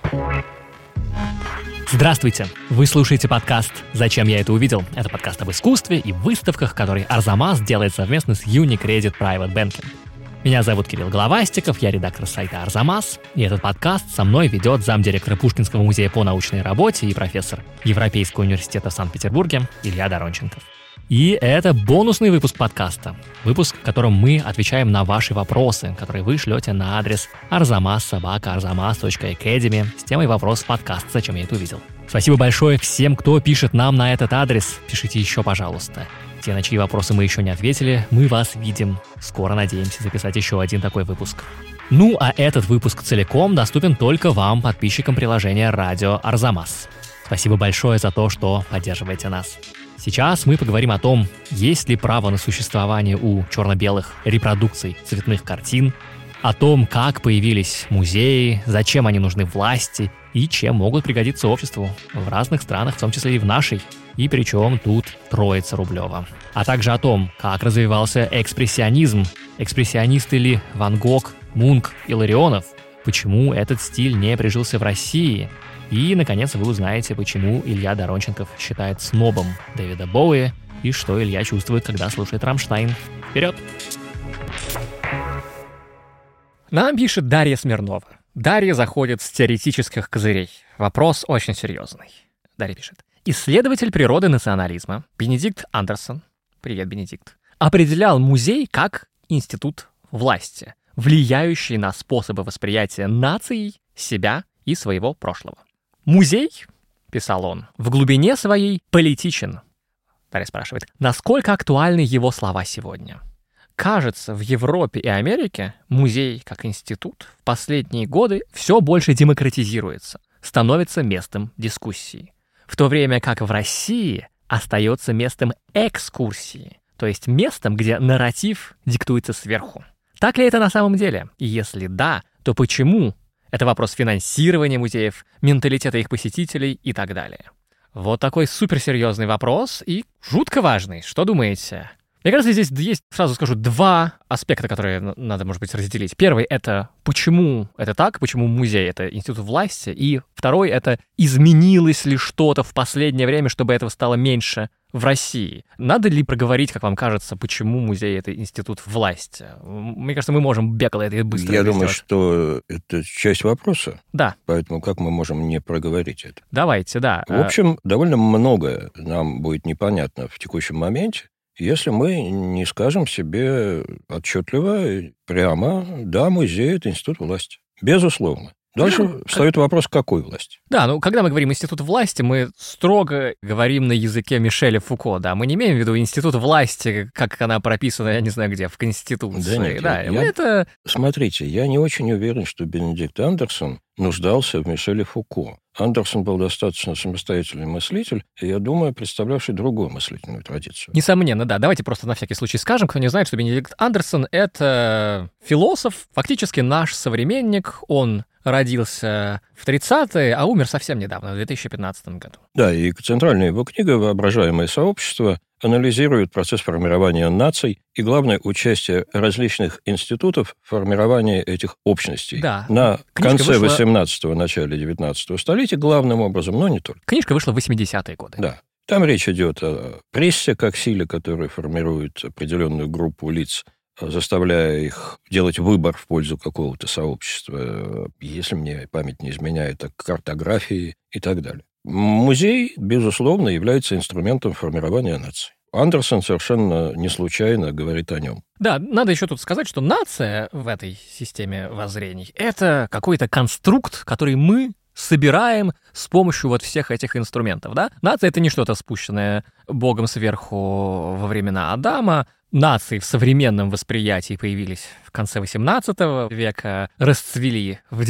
Здравствуйте! Вы слушаете подкаст «Зачем я это увидел?». Это подкаст об искусстве и выставках, который Арзамас делает совместно с Unicredit Private Banking. Меня зовут Кирилл Головастиков, я редактор сайта «Арзамас», и этот подкаст со мной ведет замдиректора Пушкинского музея по научной работе и профессор Европейского университета в Санкт-Петербурге Илья Доронченков. И это бонусный выпуск подкаста. Выпуск, в котором мы отвечаем на ваши вопросы, которые вы шлете на адрес arzamas@arzamas.academy с темой «Вопрос подкаст. Зачем я это увидел?». Спасибо большое всем, кто пишет нам на этот адрес. Пишите еще, пожалуйста. Те, на чьи вопросы мы еще не ответили, мы вас видим. Скоро надеемся записать еще один такой выпуск. Ну, а этот выпуск целиком доступен только вам, подписчикам приложения «Радио Арзамас». Спасибо большое за то, что поддерживаете нас. Сейчас мы поговорим о том, есть ли право на существование у черно-белых репродукций цветных картин, о том, как появились музеи, зачем они нужны власти и чем могут пригодиться обществу в разных странах, в том числе и в нашей, и причем тут Троица Рублева. А также о том, как развивался экспрессионизм, экспрессионисты ли Ван Гог, Мунк и Ларионов, почему этот стиль не прижился в России. И, наконец, вы узнаете, почему Илья Доронченков считает снобом Дэвида Боуи и что Илья чувствует, когда слушает «Рамштайн». Вперед! Нам пишет Дарья Смирнова. Дарья заходит с теоретических козырей. Вопрос очень серьезный. Дарья пишет. Исследователь природы национализма Бенедикт Андерсон, привет, Бенедикт, определял музей как институт власти, влияющий на способы восприятия нацией, себя и своего прошлого. Музей, писал он, в глубине своей политичен. Дарья спрашивает, насколько актуальны его слова сегодня? Кажется, в Европе и Америке музей как институт в последние годы все больше демократизируется, становится местом дискуссии, в то время как в России остается местом экскурсии, то есть местом, где нарратив диктуется сверху. Так ли это на самом деле? И если да, то почему? Это вопрос финансирования музеев, менталитета их посетителей и так далее. Вот такой суперсерьезный вопрос и жутко важный. Что думаете? Мне кажется, здесь есть, сразу скажу, два аспекта, которые надо, может быть, разделить. Первый — это почему это так, почему музей — это институт власти. И второй — это изменилось ли что-то в последнее время, чтобы этого стало меньше в России. Надо ли проговорить, как вам кажется, почему музей — это институт власти? Мне кажется, мы можем бегло это быстро Я думаю, что это часть вопроса. Да. Поэтому как мы можем не проговорить это? Давайте, да. В общем, довольно многое нам будет непонятно в текущем моменте, если мы не скажем себе отчетливо и прямо, да, музей – это институт власти. Безусловно. Дальше встает вопрос, какой власти. Да, ну, когда мы говорим «институт власти», мы строго говорим на языке Мишеля Фуко, да, мы не имеем в виду институт власти, как она прописана, я не знаю где, в Конституции. Да, нет, это... Смотрите, я не очень уверен, что Бенедикт Андерсон нуждался в Мишеле Фуко. Андерсон был достаточно самостоятельный мыслитель, и, я думаю, представлявший другую мыслительную традицию. Несомненно, да. Давайте просто на всякий случай скажем, кто не знает, что Бенедикт Андерсон — это философ, фактически наш современник. Он родился в 30-е, а умер совсем недавно, в 2015 году. Да, и центральная его книга «Воображаемое сообщество» анализирует процесс формирования наций и, главное, участие различных институтов в формировании этих общностей. Да. На конце 18-го, начале 19-го столетия, главным образом, но не только. Книжка вышла в 80-е годы. Да. Там речь идет о прессе как силе, которая формирует определенную группу лиц, заставляя их делать выбор в пользу какого-то сообщества, если мне память не изменяет, о картографии и так далее. Музей, безусловно, является инструментом формирования нации. Андерсон совершенно не случайно говорит о нем. Да, надо еще тут сказать, что нация в этой системе воззрений — это какой-то конструкт, который мы собираем с помощью вот всех этих инструментов, да? Нация — это не что-то спущенное Богом сверху во времена Адама. Нации в современном восприятии появились в конце XVIII века, расцвели в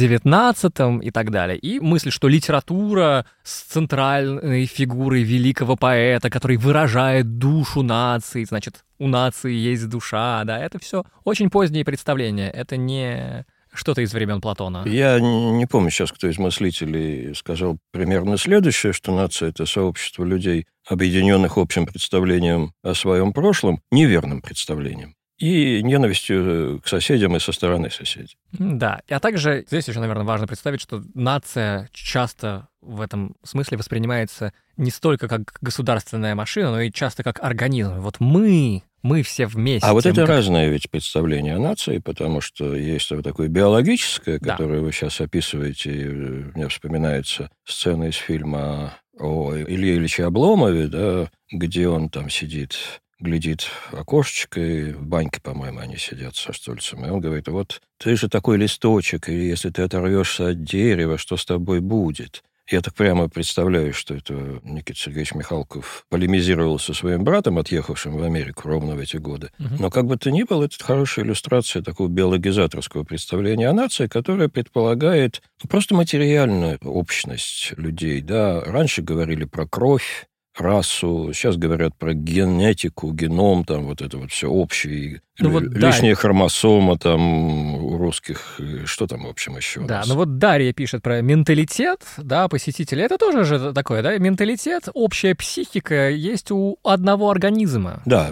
XIX и так далее. И мысль, что литература с центральной фигурой великого поэта, который выражает душу нации, значит, у нации есть душа, да, это все очень поздние представления, это не что-то из времен Платона. Я не помню сейчас, кто из мыслителей сказал примерно следующее, что нация — это сообщество людей, объединенных общим представлением о своем прошлом, неверным представлением. и ненавистью к соседям и со стороны соседей. Да, а также здесь еще, наверное, важно представить, что нация часто в этом смысле воспринимается не столько как государственная машина, но и часто как организм. Вот мы все вместе. А вот это разное ведь представление о нации, потому что есть вот такое биологическое, которое вы сейчас описываете, и мне вспоминается сцена из фильма о Илье Ильиче Обломове, да, где он там сидит, глядит в окошечко, и в баньке, по-моему, они сидят со Штольцем, и он говорит: вот ты же такой листочек, и если ты оторвешься от дерева, что с тобой будет? Я так прямо представляю, что это Никита Сергеевич Михалков полемизировал со своим братом, отъехавшим в Америку ровно в эти годы. Но как бы то ни было, это хорошая иллюстрация такого биологизаторского представления о нации, которая предполагает просто материальную общность людей. Да? Раньше говорили про кровь, расу, сейчас говорят про генетику, геном, там вот это вот все общее, лишняя хромосома там у русских, что там, в общем, еще. Да, ну вот Дарья пишет про менталитет, да, посетителя. Это тоже же такое, да, менталитет, общая психика есть у одного организма. Да,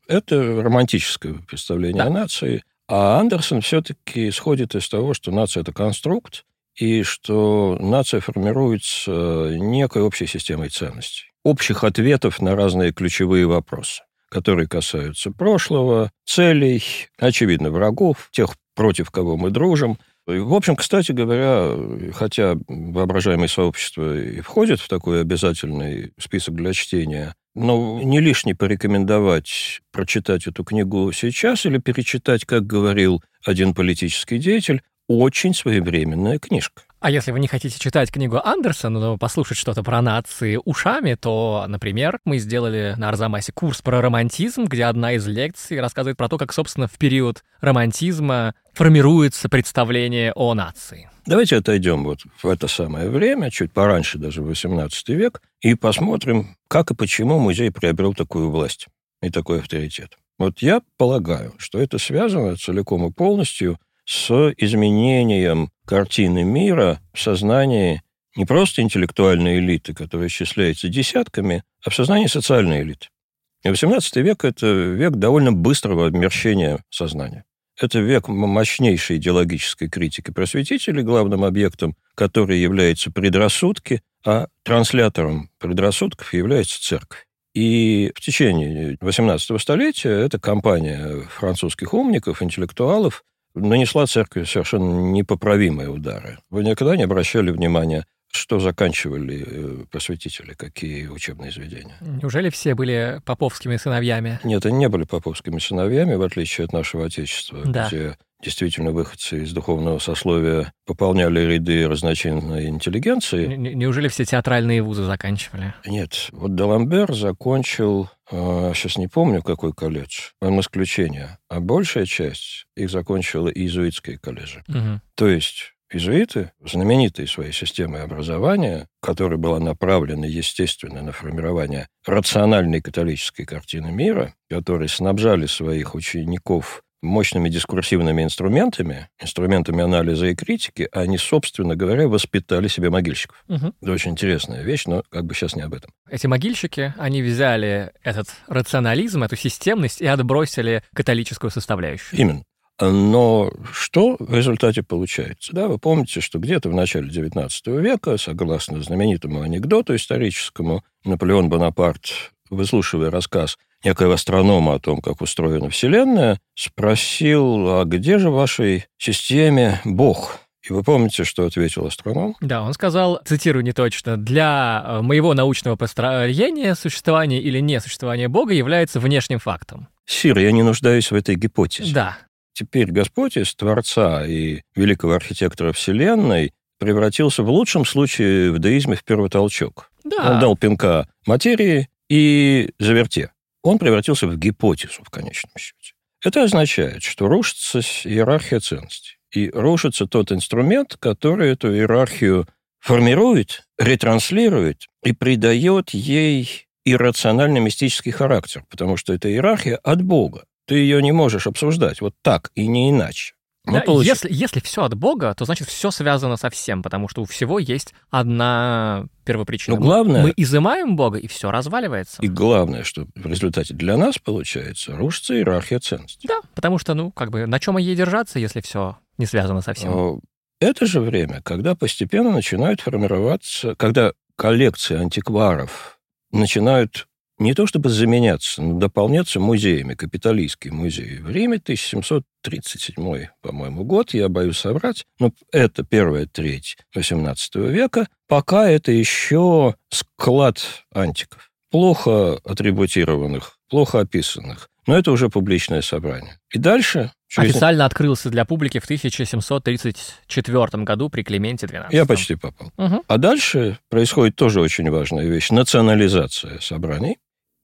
это романтическое представление о нации, а Андерсон все-таки исходит из того, что нация – это конструкт, и что нация формируется некой общей системой ценностей, общих ответов на разные ключевые вопросы, которые касаются прошлого, целей, очевидно, врагов, тех, против кого мы дружим. И, в общем, кстати говоря, хотя воображаемое сообщество и входит в такой обязательный список для чтения, но не лишне порекомендовать прочитать эту книгу сейчас или перечитать, как говорил один политический деятель, очень своевременная книжка. А если вы не хотите читать книгу Андерсона, но послушать что-то про нации ушами, то, например, мы сделали на Арзамасе курс про романтизм, где одна из лекций рассказывает про то, как, собственно, в период романтизма формируется представление о нации. Давайте отойдем вот в это самое время, чуть пораньше, даже в XVIII век, и посмотрим, как и почему музей приобрел такую власть и такой авторитет. Вот я полагаю, что это связано целиком и полностью с изменением картины мира в сознании не просто интеллектуальной элиты, которая исчисляется десятками, а в сознании социальной элиты. И XVIII век – это век довольно быстрого обмерщения сознания. Это век мощнейшей идеологической критики просветителей, главным объектом которой являются предрассудки, а транслятором предрассудков является церковь. И в течение XVIII столетия эта компания французских умников, интеллектуалов нанесла церкви совершенно непоправимые удары. Вы никогда не обращали внимания, что заканчивали просветители, какие учебные заведения? Неужели все были поповскими сыновьями? Нет, они не были поповскими сыновьями, в отличие от нашего Отечества, да. где действительно выходцы из духовного сословия пополняли ряды разночинной интеллигенции. Неужели все театральные вузы заканчивали? Нет. Вот Даламбер закончил, сейчас не помню, какой колледж, он исключение, а большая часть их закончила иезуитские колледжи. Угу. То есть иезуиты, знаменитые своей системой образования, которая была направлена, естественно, на формирование рациональной католической картины мира, которые снабжали своих учеников мощными дискурсивными инструментами анализа и критики, а они, собственно говоря, воспитали себе могильщиков. Угу. Это очень интересная вещь, но как бы сейчас не об этом. Эти могильщики, они взяли этот рационализм, эту системность и отбросили католическую составляющую. Именно. Но что в результате получается? Да, вы помните, что где-то в начале XIX века, согласно знаменитому анекдоту историческому, Наполеон Бонапарт, выслушивая рассказ некоего астронома о том, как устроена Вселенная, спросил: а где же в вашей системе Бог? И вы помните, что ответил астроном? Да, он сказал, цитирую неточно: «Для моего научного построения существование или несуществование Бога является внешним фактом». Сир, я не нуждаюсь в этой гипотезе. Да. Теперь Господь из Творца и великого архитектора Вселенной превратился в лучшем случае в деизме в первотолчок. Да. Он дал пинка материи и заверте. Он превратился в гипотезу в конечном счете. Это означает, что рушится иерархия ценностей. И рушится тот инструмент, который эту иерархию формирует, ретранслирует и придает ей иррационально-мистический характер, потому что эта иерархия от Бога. Ты ее не можешь обсуждать вот так и не иначе. Да, если все от Бога, то значит все связано со всем, потому что у всего есть одна первопричина. Но главное, мы изымаем Бога, и все разваливается. И главное, что в результате для нас, получается, рушится иерархия ценностей. Да, потому что, на чем ей держаться, если все не связано со всем? Это же время, когда постепенно начинают формироваться, когда коллекции антикваров начинают не то чтобы заменяться, но дополняться музеями, капитолийские музеи. В Риме 1737, по-моему, год, я боюсь соврать, но это первая треть XVIII века, пока это еще склад антиков, плохо атрибутированных, плохо описанных, но это уже публичное собрание. И дальше... Официально открылся для публики в 1734 году при Клименте XII. Я почти попал. Угу. А дальше происходит тоже очень важная вещь – национализация собраний.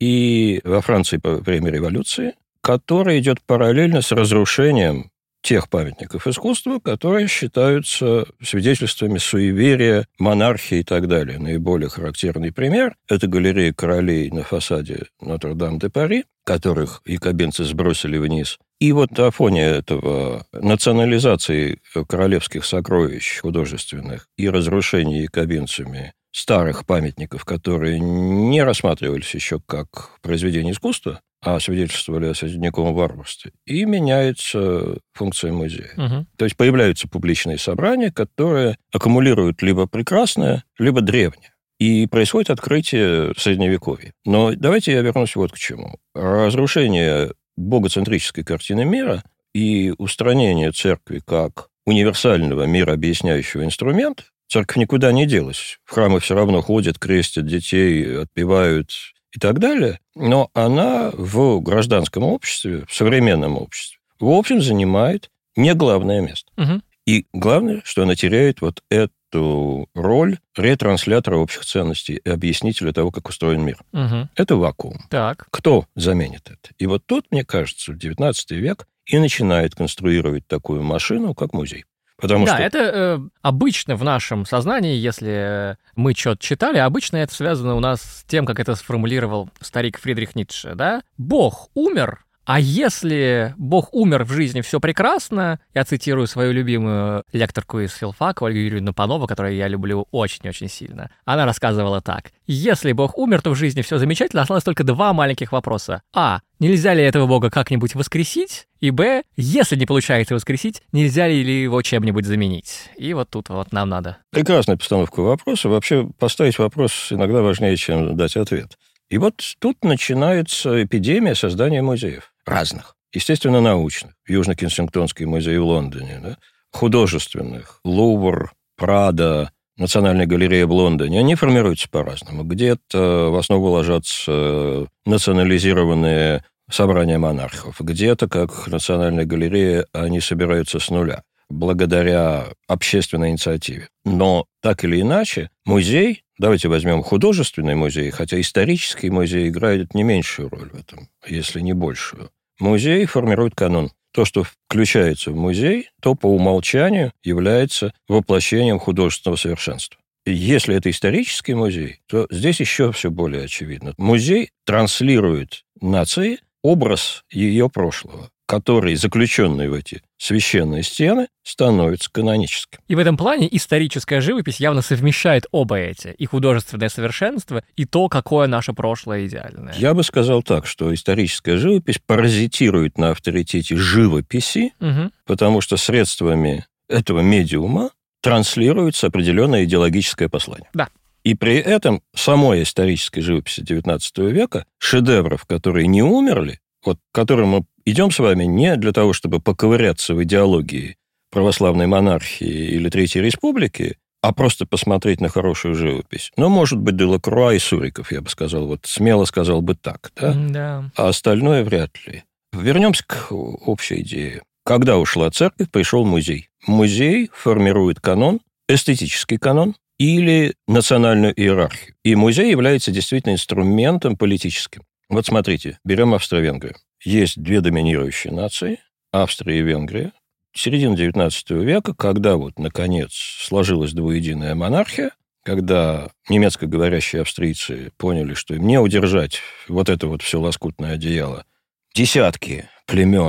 И во Франции по время революции, которая идет параллельно с разрушением тех памятников искусства, которые считаются свидетельствами суеверия, монархии и так далее. Наиболее характерный пример – это галерея королей на фасаде Нотр-Дам-де-Пари, которых якобинцы сбросили вниз. И вот на фоне этого национализации королевских сокровищ художественных и разрушения якобинцами старых памятников, которые не рассматривались еще как произведение искусства, а свидетельствовали о средневековом варварстве, и меняется функция музея. Угу. То есть появляются публичные собрания, которые аккумулируют либо прекрасное, либо древнее. И происходит открытие Средневековья. Но давайте я вернусь вот к чему. Разрушение богоцентрической картины мира и устранение церкви как универсального мирообъясняющего инструмента. Церковь никуда не делась. В храмы все равно ходят, крестят детей, отпевают и так далее. Но она в гражданском обществе, в современном обществе, в общем, занимает не главное место. Угу. И главное, что она теряет вот эту роль ретранслятора общих ценностей и объяснителя того, как устроен мир. Угу. Это вакуум. Так. Кто заменит это? И вот тут, мне кажется, в XIX век и начинает конструировать такую машину, как музей. Потому да, что... это обычно в нашем сознании, если мы что-то читали, обычно это связано у нас с тем, как это сформулировал старик Фридрих Ницше, да? Бог умер, а если Бог умер в жизни, все прекрасно, я цитирую свою любимую лекторку из филфака Ольгу Юрьевну Панову, которую я люблю очень-очень сильно. Она рассказывала так. Если Бог умер, то в жизни все замечательно, осталось только два маленьких вопроса. А. Нельзя ли этого Бога как-нибудь воскресить? И Б. Если не получается воскресить, нельзя ли его чем-нибудь заменить? И вот тут вот нам надо. Прекрасная постановка вопроса. Вообще поставить вопрос иногда важнее, чем дать ответ. И вот тут начинается эпидемия создания музеев. Разных. Естественно, научных. Южно-Кенсингтонский музей в Лондоне. Да? Художественных. Лувр, Прадо, Национальная галерея в Лондоне. Они формируются по-разному. Где-то в основу ложатся национализированные собрания монархов. Где-то, как Национальная галерея, они собираются с нуля. Благодаря общественной инициативе. Но так или иначе, музей, давайте возьмем художественный музей, хотя исторический музей играет не меньшую роль в этом, если не большую. Музей формирует канон. То, что включается в музей, то по умолчанию является воплощением художественного совершенства. И если это исторический музей, то здесь еще все более очевидно. Музей транслирует нации образ ее прошлого, который, заключенный в эти священные стены, становится каноническим. И в этом плане историческая живопись явно совмещает оба эти. И художественное совершенство, и то, какое наше прошлое идеальное. Я бы сказал так, что историческая живопись паразитирует на авторитете живописи, потому что средствами этого медиума транслируется определенное идеологическое послание. Да. И при этом самой исторической живописи XIX века шедевров, которые не умерли, вот к которым мы идем с вами не для того, чтобы поковыряться в идеологии православной монархии или Третьей Республики, а просто посмотреть на хорошую живопись. Но, может быть, Делакруа и Суриков, я бы сказал, вот смело сказал бы так, да? Да. А остальное вряд ли. Вернемся к общей идее. Когда ушла церковь, пришел музей. Музей формирует канон, эстетический канон, или национальную иерархию. И музей является действительно инструментом политическим. Вот смотрите, берем Австро-Венгрию. Есть две доминирующие нации, Австрия и Венгрия. Середина XIX века, когда вот, наконец, сложилась двуединая монархия, когда немецкоговорящие австрийцы поняли, что им не удержать вот это вот все лоскутное одеяло, десятки племен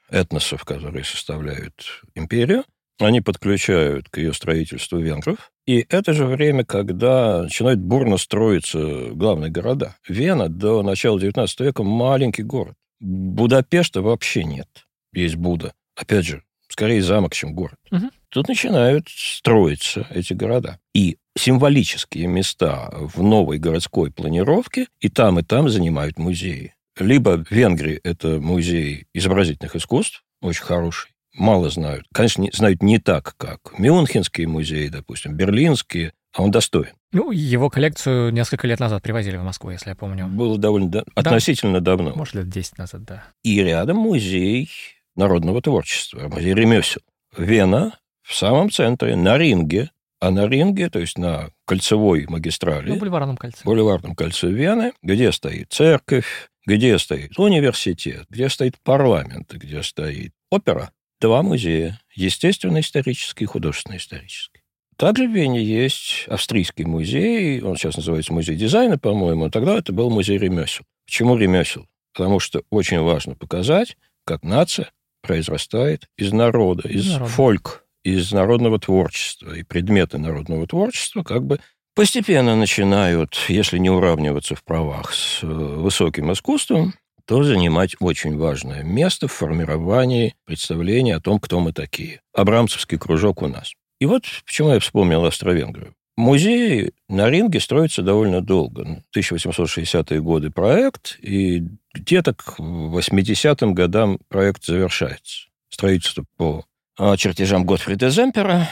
этносов, которые составляют империю. Они подключают к ее строительству венгров. И это же время, когда начинают бурно строиться главные города. Вена до начала XIX века маленький город. Будапешта вообще нет. Есть Буда. Опять же, скорее замок, чем город. Угу. Тут начинают строиться эти города. И символические места в новой городской планировке и там занимают музеи. Либо в Венгрии это музей изобразительных искусств, очень хороший. Мало знают. Конечно, знают не так, как Мюнхенские музеи, допустим, берлинские, а он достоин. Ну, его коллекцию несколько лет назад привозили в Москву, если я помню. Было довольно относительно давно. Может, лет 10 назад, да. И рядом музей народного творчества, музей ремесел. Вена в самом центре, на Ринге. А на Ринге, то есть на кольцевой магистрали, На бульварном кольце. бульварном кольце Вены, где стоит церковь, где стоит университет, где стоит парламент, где стоит опера, 2 музея. Естественно-исторический и художественно-исторический. Также в Вене есть австрийский музей, он сейчас называется музей дизайна, по-моему, тогда это был музей ремесел. Почему ремесел? Потому что очень важно показать, как нация произрастает из народа, из фольк, из народного творчества. И предметы народного творчества как бы постепенно начинают, если не уравниваться в правах с высоким искусством, то занимать очень важное место в формировании представления о том, кто мы такие. Абрамцевский кружок у нас. И вот почему я вспомнил Австро-Венгрию. Музей на Ринге строится довольно долго. 1860-е годы проект, и где-то к 80-м годам проект завершается. Строительство по чертежам Готфрида Земпера.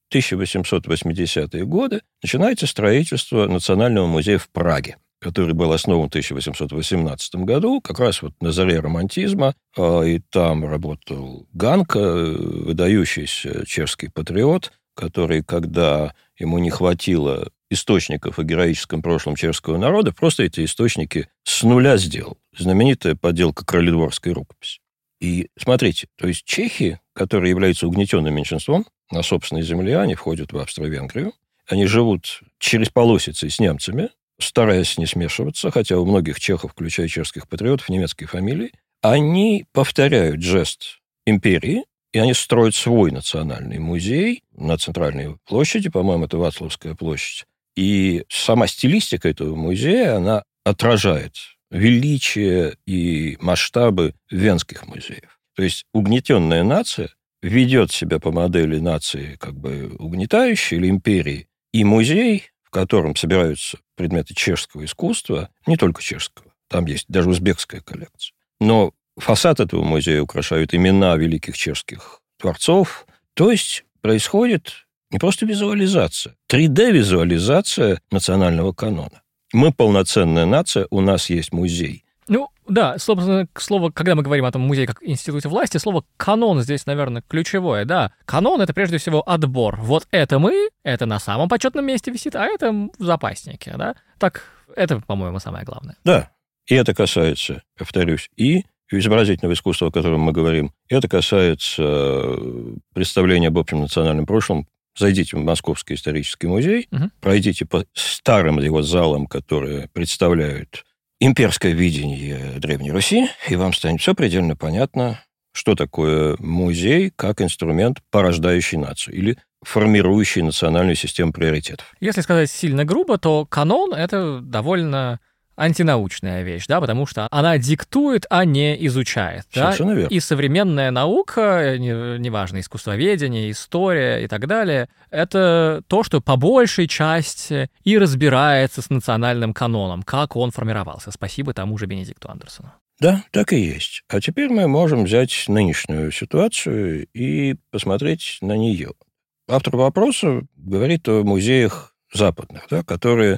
1880-е годы начинается строительство Национального музея в Праге, который был основан в 1818 году, как раз вот на заре романтизма, и там работал Ганка, выдающийся чешский патриот, который, когда ему не хватило источников о героическом прошлом чешского народа, просто эти источники с нуля сделал. Знаменитая подделка краледворской рукописи. И смотрите, то есть чехи, которые являются угнетенным меньшинством, на собственной земле, они входят в Австро-Венгрию, они живут через полосицы с немцами, стараясь не смешиваться, хотя у многих чехов, включая чешских патриотов, немецкие фамилии, они повторяют жест империи, и они строят свой национальный музей на центральной площади, по-моему, это Вацлавская площадь. И сама стилистика этого музея, она отражает величие и масштабы венских музеев. То есть угнетенная нация ведет себя по модели нации как бы угнетающей или империи, и музей, в котором собираются предметы чешского искусства, не только чешского, там есть даже узбекская коллекция, но фасад этого музея украшают имена великих чешских творцов. То есть происходит не просто визуализация, 3D-визуализация национального канона. Мы полноценная нация, у нас есть музей. Ну, да, собственно, к слову, когда мы говорим о том музее как институте власти, слово «канон» здесь, наверное, ключевое, да. Канон — это прежде всего отбор. Вот это мы, это на самом почетном месте висит, а это в запаснике, да. Так, это, по-моему, самое главное. Да, и это касается, повторюсь, и изобразительного искусства, о котором мы говорим. Это касается представления об общем национальном прошлом. Зайдите в Московский исторический музей, пройдите по старым его залам, которые представляют имперское видение Древней Руси, и вам станет все предельно понятно, что такое музей как инструмент, порождающий нацию или формирующий национальную систему приоритетов. Если сказать сильно грубо, то канон — это довольно антинаучная вещь, да, потому что она диктует, а не изучает. Совершенно Да? верно. И современная наука, неважно, искусствоведение, история и так далее, это то, что по большей части и разбирается с национальным каноном, как он формировался. Спасибо тому же Бенедикту Андерсону. Да, так и есть. А теперь мы можем взять нынешнюю ситуацию и посмотреть на нее. Автор вопроса говорит о музеях западных, да, которые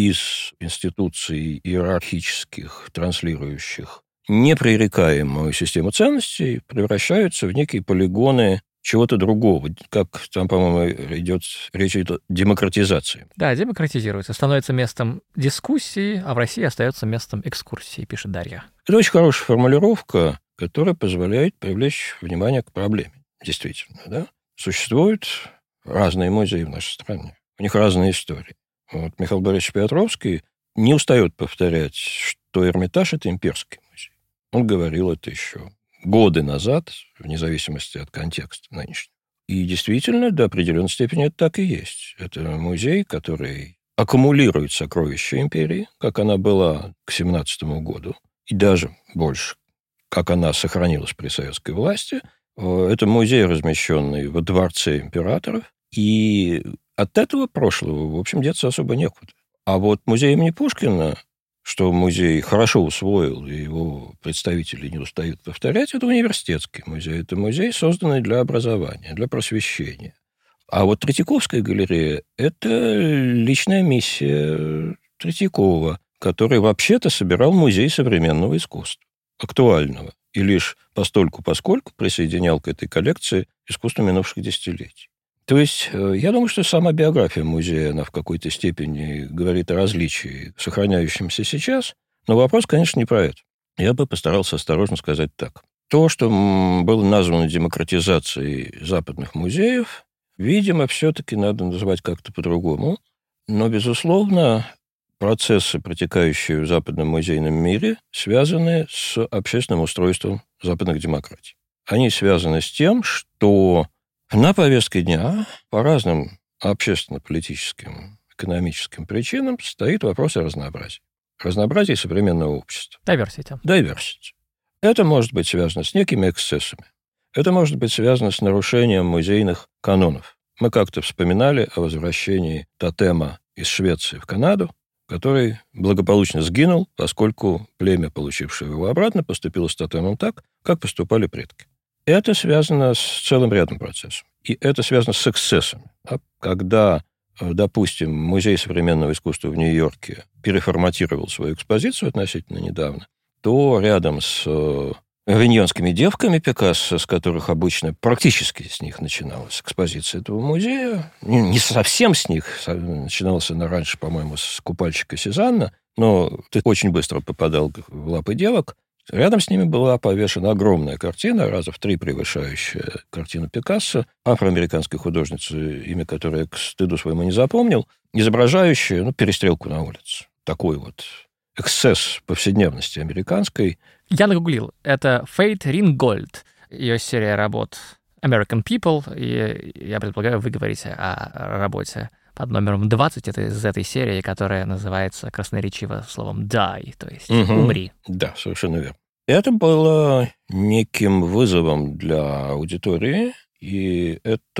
из институций иерархических, транслирующих непререкаемую систему ценностей, превращаются в некие полигоны чего-то другого. Как там, по-моему, речь идет о демократизации. Да, демократизируется, становится местом дискуссии, а в России остается местом экскурсии, пишет Дарья. Это очень хорошая формулировка, которая позволяет привлечь внимание к проблеме. Действительно, да? Существуют разные музеи в нашей стране. У них разные истории. Вот Михаил Борисович Петровский не устает повторять, что Эрмитаж – это имперский музей. Он говорил это еще годы назад, вне зависимости от контекста нынешнего. И действительно, до определенной степени это так и есть. Это музей, который аккумулирует сокровища империи, как она была к 17 году, и даже больше, как она сохранилась при советской власти. Это музей, размещенный во дворце императоров, и от этого прошлого, в общем, деться особо некуда. А вот музей имени Пушкина, что музей хорошо усвоил, и его представители не устают повторять, это университетский музей. Это музей, созданный для образования, для просвещения. А вот Третьяковская галерея – это личная миссия Третьякова, который вообще-то собирал музей современного искусства, актуального, и лишь постольку-поскольку присоединял к этой коллекции искусство минувших десятилетий. То есть, я думаю, что сама биография музея, она в какой-то степени говорит о различии, сохраняющемся сейчас, но вопрос, конечно, не про это. Я бы постарался осторожно сказать так. То, что было названо демократизацией западных музеев, видимо, все-таки надо называть как-то по-другому, но, безусловно, процессы, протекающие в западном музейном мире, связаны с общественным устройством западных демократий. Они связаны с тем, что на повестке дня по разным общественно-политическим, экономическим причинам стоит вопрос о разнообразии. Разнообразии современного общества. Diversity. Это может быть связано с некими эксцессами. Это может быть связано с нарушением музейных канонов. Мы как-то вспоминали о возвращении тотема из Швеции в Канаду, который благополучно сгинул, поскольку племя, получившее его обратно, поступило с тотемом так, как поступали предки. Это связано с целым рядом процессов. И это связано с эксцессами. Когда, допустим, Музей современного искусства в Нью-Йорке переформатировал свою экспозицию относительно недавно, то рядом с авиньонскими девками Пикассо, с которых обычно практически с них начиналась экспозиция этого музея, не совсем с них, начиналась она раньше, по-моему, с купальщика Сезанна, но ты очень быстро попадал в лапы девок. Рядом с ними была повешена огромная картина, раза в 3 превышающая картину Пикассо, афроамериканской художницы, имя которой я к стыду своему не запомнил, изображающая перестрелку на улице. Такой вот эксцесс повседневности американской. Я нагуглил. Это Фейт Рингольд. Ее серия работ American People. И я предполагаю, вы говорите о работе под номером 20. Это из этой серии, которая называется красноречиво словом «die», то есть «умри». Да, совершенно верно. Это было неким вызовом для аудитории, и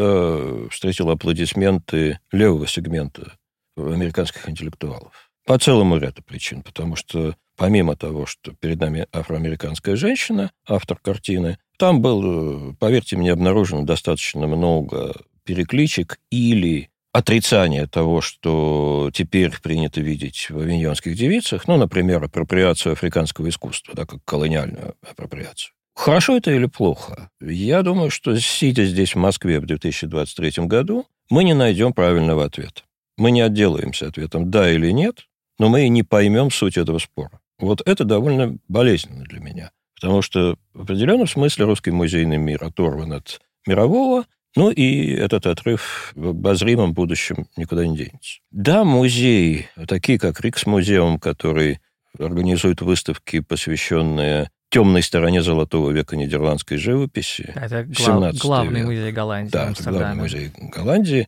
это встретило аплодисменты левого сегмента американских интеллектуалов. По целому ряду причин, потому что помимо того, что перед нами афроамериканская женщина, автор картины, там было, поверьте мне, обнаружено достаточно много перекличек или отрицание того, что теперь принято видеть в авиньонских девицах, например, апроприацию африканского искусства, как колониальную апроприацию. Хорошо это или плохо? Я думаю, что, сидя здесь, в Москве, в 2023 году, мы не найдем правильного ответа. Мы не отделаемся ответом «да» или «нет», но мы и не поймем суть этого спора. Вот это довольно болезненно для меня, потому что в определенном смысле русский музейный мир оторван от мирового, и этот отрыв в обозримом будущем никуда не денется. Да, музеи, такие как Риксмузеум, который организует выставки, посвященные темной стороне золотого века нидерландской живописи. Это главный музей Голландии. Да, это главный музей Голландии.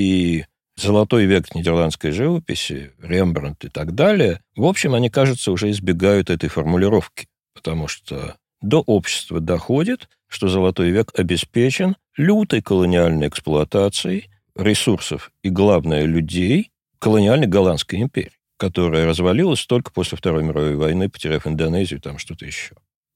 И золотой век нидерландской живописи, Рембрандт и так далее, в общем, они, кажется, уже избегают этой формулировки, потому что до общества доходит, что золотой век обеспечен лютой колониальной эксплуатацией ресурсов и, главное, людей колониальной Голландской империи, которая развалилась только после Второй мировой войны, потеряв Индонезию, там что-то еще.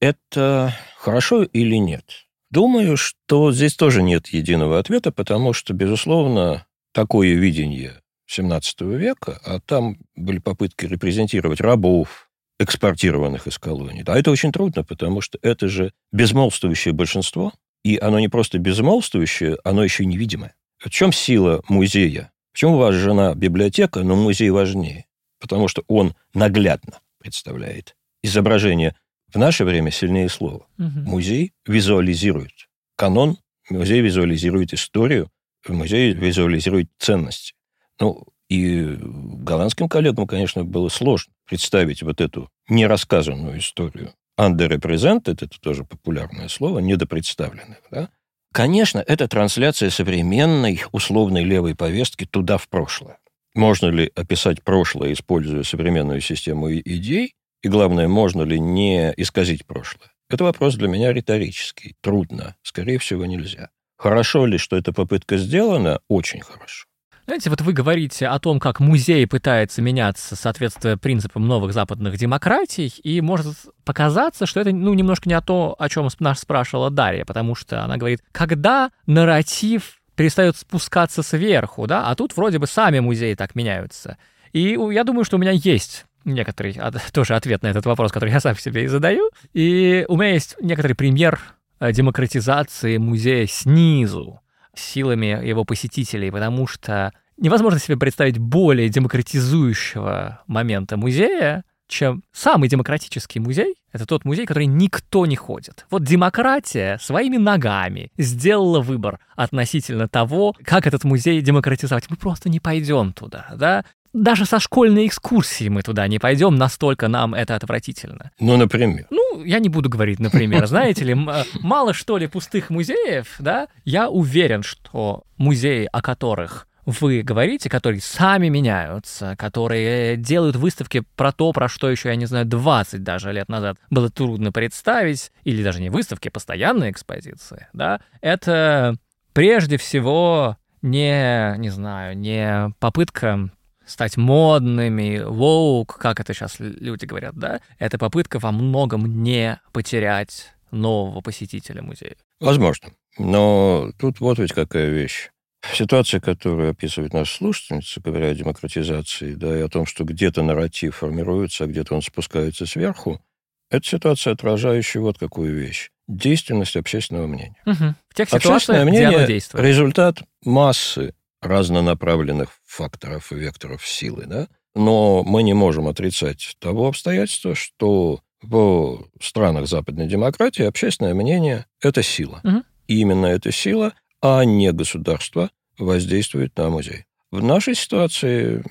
Это хорошо или нет? Думаю, что здесь тоже нет единого ответа, потому что, безусловно, такое видение XVII века, а там были попытки репрезентировать рабов, экспортированных из колоний. А это очень трудно, потому что это же безмолвствующее большинство, и оно не просто безмолвствующее, оно еще и невидимое. В чем сила музея? В чем важна библиотека, но музей важнее? Потому что он наглядно представляет изображение. В наше время сильнее слова. Музей визуализирует канон, музей визуализирует историю, музей визуализирует ценности. И голландским коллегам, конечно, было сложно представить вот эту нерассказанную историю underrepresented, это тоже популярное слово, недопредставленных, да? Конечно, это трансляция современной условной левой повестки туда, в прошлое. Можно ли описать прошлое, используя современную систему идей? И главное, можно ли не исказить прошлое? Это вопрос для меня риторический. Трудно. Скорее всего, нельзя. Хорошо ли, что эта попытка сделана? Очень хорошо. Знаете, вот вы говорите о том, как музей пытается меняться, соответствуя принципам новых западных демократий, и может показаться, что это, немножко не то, о чем нас спрашивала Дарья, потому что она говорит, когда нарратив перестает спускаться сверху, да, а тут вроде бы сами музеи так меняются. И я думаю, что у меня есть некоторый тоже ответ на этот вопрос, который я сам себе и задаю, и у меня есть некоторый пример демократизации музея снизу, силами его посетителей, потому что невозможно себе представить более демократизующего момента музея, чем самый демократический музей. Это тот музей, в который никто не ходит. Вот демократия своими ногами сделала выбор относительно того, как этот музей демократизовать. Мы просто не пойдем туда, да? Даже со школьной экскурсии мы туда не пойдем, настолько нам это отвратительно. Ну, например? Я не буду говорить, например. Знаете ли, мало что ли пустых музеев, да? Я уверен, что музеи, о которых вы говорите, которые сами меняются, которые делают выставки про то, про что еще, я не знаю, 20 даже лет назад было трудно представить, или даже не выставки, а постоянные экспозиции, да? Это прежде всего не попытка стать модными, woke, как это сейчас люди говорят, да? Это попытка во многом не потерять нового посетителя музея. Возможно. Но тут вот ведь какая вещь. Ситуация, которую описывает наша слушательница, говоря о демократизации, да, и о том, что где-то нарратив формируется, а где-то он спускается сверху, это ситуация, отражающая вот какую вещь. Действенность общественного мнения. Угу. В тех общественное ситуациях, мнение, где оно действует. Результат массы разнонаправленных факторов и векторов силы, да? Но мы не можем отрицать того обстоятельства, что в странах западной демократии общественное мнение – это сила. Угу. И именно эта сила, а не государство, воздействует на музей. В нашей ситуации,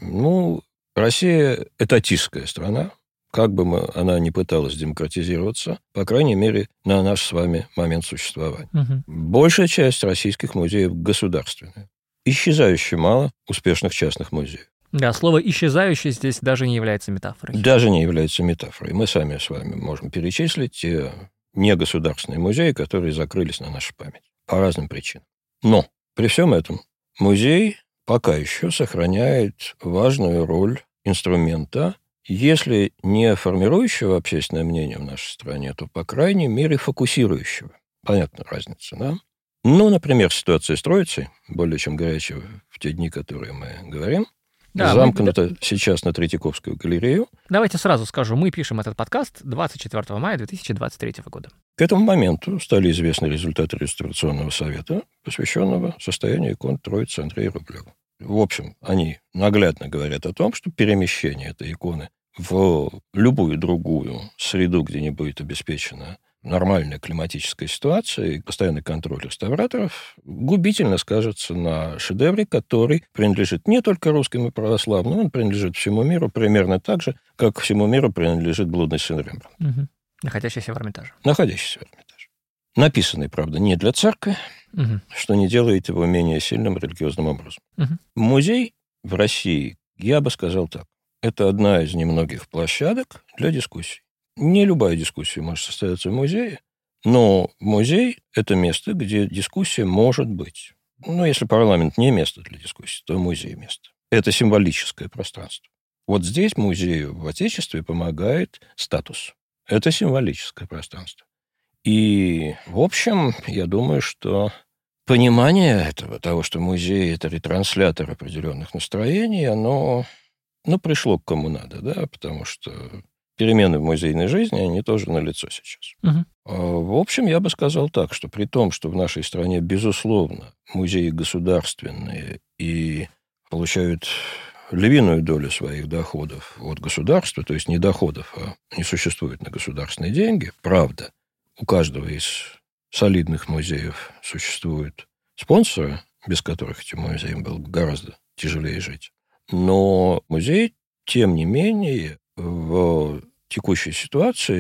Россия – этатистская страна, как бы она ни пыталась демократизироваться, по крайней мере, на наш с вами момент существования. Угу. Большая часть российских музеев государственная. Исчезающе мало успешных частных музеев. Да, слово «исчезающий» здесь даже не является метафорой. Даже не является метафорой. Мы сами с вами можем перечислить те негосударственные музеи, которые закрылись на нашу память по разным причинам. Но при всем этом музей пока еще сохраняет важную роль инструмента, если не формирующего общественное мнение в нашей стране, то, по крайней мере, фокусирующего. Понятна разница, да? Например, ситуация с Троицей, более чем горячая в те дни, которые мы говорим, да, замкнута сейчас на Третьяковскую галерею. Давайте сразу скажу, мы пишем этот подкаст 24 мая 2023 года. К этому моменту стали известны результаты реставрационного совета, посвященного состоянию икон Троицы Андрея Рублева. В общем, они наглядно говорят о том, что перемещение этой иконы в любую другую среду, где не будет обеспечена нормальная климатическая ситуация и постоянный контроль реставраторов губительно скажется на шедевре, который принадлежит не только русским и православным, он принадлежит всему миру примерно так же, как всему миру принадлежит «Блудный сын Рембрандта». Угу. Находящийся в Эрмитаже. Находящийся в Эрмитаже. Написанный, правда, не для церкви, что не делает его менее сильным религиозным образом. Музей в России, я бы сказал так, это одна из немногих площадок для дискуссий. Не любая дискуссия может состояться в музее, но музей – это место, где дискуссия может быть. Если парламент не место для дискуссии, то музей – место. Это символическое пространство. Вот здесь музею в Отечестве помогает статус. Это символическое пространство. И, в общем, я думаю, что понимание того, что музей – это ретранслятор определенных настроений, оно пришло к кому надо, да, потому что перемены в музейной жизни, они тоже налицо сейчас. В общем, я бы сказал так, что при том, что в нашей стране, безусловно, музеи государственные и получают львиную долю своих доходов от государства, то есть не доходов, а не существует на государственные деньги, правда, у каждого из солидных музеев существуют спонсоры, без которых этим музеям было бы гораздо тяжелее жить. Но музей, тем не менее, в текущей ситуации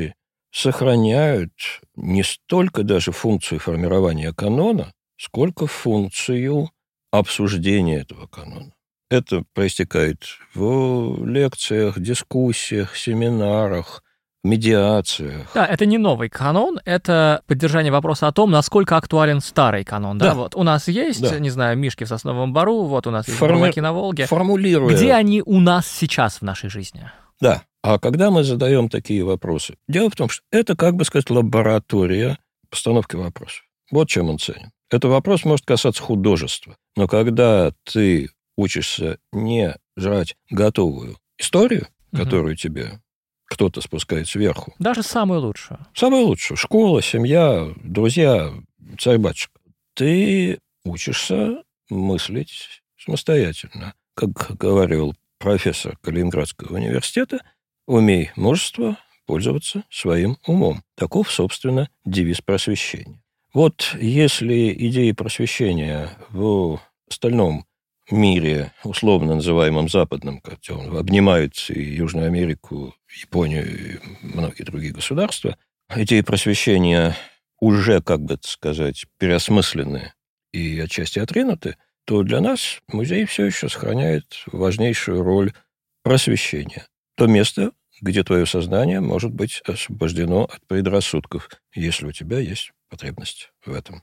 сохраняют не столько даже функцию формирования канона, сколько функцию обсуждения этого канона. Это проистекает в лекциях, дискуссиях, семинарах, медиациях. Да, это не новый канон, это поддержание вопроса о том, насколько актуален старый канон. Да, вот у нас есть, не знаю, мишки в сосновом бору, вот у нас есть бурлаки на Волге. Формулируя... Где они у нас сейчас в нашей жизни? Да. А когда мы задаем такие вопросы? Дело в том, что это, как бы сказать, лаборатория постановки вопросов. Вот чем он ценен. Этот вопрос может касаться художества. Но когда ты учишься не жрать готовую историю, которую тебе кто-то спускает сверху. Даже самую лучшую. Самую лучшую. Школа, семья, друзья, царь-батюшка. Ты учишься мыслить самостоятельно. Как говорил профессор Калининградского университета, умей мужество пользоваться своим умом. Таков, собственно, девиз просвещения. Вот если идеи просвещения в остальном мире, условно называемом западном, где он обнимает и Южную Америку, Японию и многие другие государства, идеи просвещения уже, как бы сказать, переосмыслены и отчасти отринуты, то для нас музей все еще сохраняет важнейшую роль просвещения. То место, где твое сознание может быть освобождено от предрассудков, если у тебя есть потребность в этом.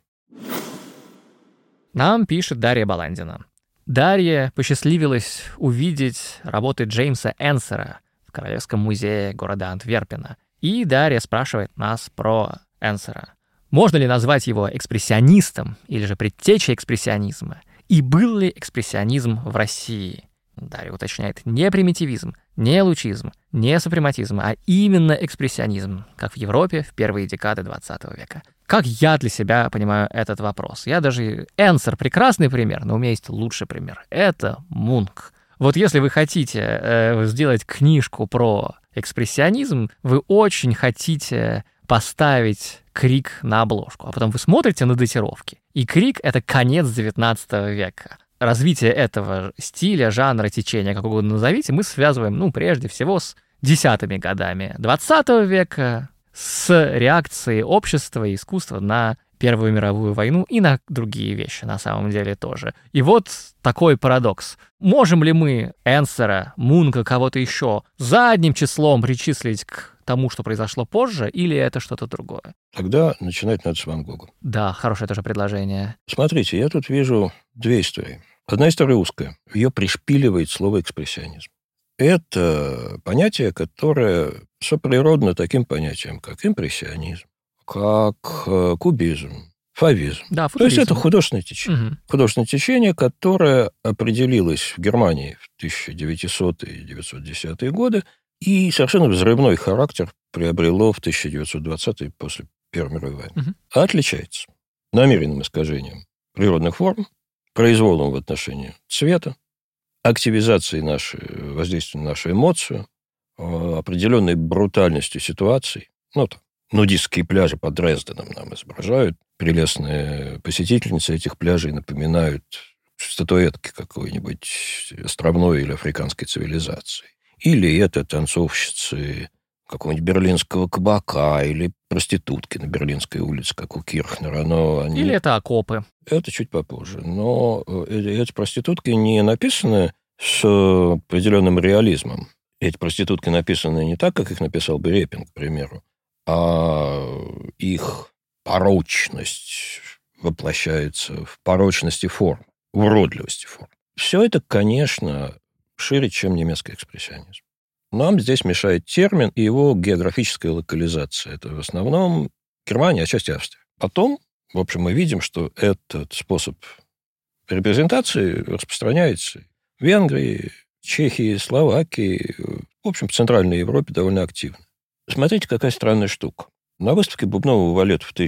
Нам пишет Дарья Баландина. Дарье посчастливилось увидеть работы Джеймса Энсера в Королевском музее города Антверпена. И Дарья спрашивает нас про Энсера. Можно ли назвать его экспрессионистом или же предтечей экспрессионизма? И был ли экспрессионизм в России? Дарья уточняет, не примитивизм, не лучизм, не супрематизм, а именно экспрессионизм, как в Европе в первые декады 20 века. Как я для себя понимаю этот вопрос? Энсер прекрасный пример, но у меня есть лучший пример. Это Мунк. Вот если вы хотите сделать книжку про экспрессионизм, вы очень хотите поставить Крик на обложку, а потом вы смотрите на датировки, и Крик — это конец 19 века. Развитие этого стиля, жанра, течения, как угодно назовите, мы связываем, прежде всего, с 10-ми годами 20 века, с реакцией общества и искусства на Первую мировую войну и на другие вещи, на самом деле, тоже. И вот такой парадокс. Можем ли мы Энсера, Мунка, кого-то еще задним числом причислить к тому, что произошло позже, или это что-то другое? Тогда начинать надо с Ван Гога. Да, хорошее тоже предложение. Смотрите, я тут вижу две истории. Одна история узкая. Ее пришпиливает слово «экспрессионизм». Это понятие, которое соприродно таким понятиям, как импрессионизм, как кубизм, фавизм. Да, то есть это художественное течение. Угу. Художественное течение, которое определилось в Германии в 1900-е и 1910-е годы и совершенно взрывной характер приобрело в 1920-е после Первой мировой войны. Угу. А отличается намеренным искажением природных форм, произволом в отношении цвета, активизацией воздействия на нашу эмоцию, определенной брутальностью ситуаций. Нудистские пляжи под Дрезденом нам изображают. Прелестные посетительницы этих пляжей напоминают статуэтки какой-нибудь островной или африканской цивилизации. Или это танцовщицы какого-нибудь берлинского кабака, или проститутки на Берлинской улице, как у Кирхнера. Или это окопы. Это чуть попозже. Но эти проститутки не написаны с определенным реализмом. Эти проститутки написаны не так, как их написал бы Репин, к примеру, а их порочность воплощается в порочности форм, в уродливости форм. Все это, конечно, шире, чем немецкий экспрессионизм. Нам здесь мешает термин и его географическая локализация. Это в основном Германия, отчасти Австрия. Потом, в общем, мы видим, что этот способ репрезентации распространяется в Венгрии, Чехии, Словакии, в общем, в Центральной Европе довольно активно. Смотрите, какая странная штука. На выставке Бубнова Валета в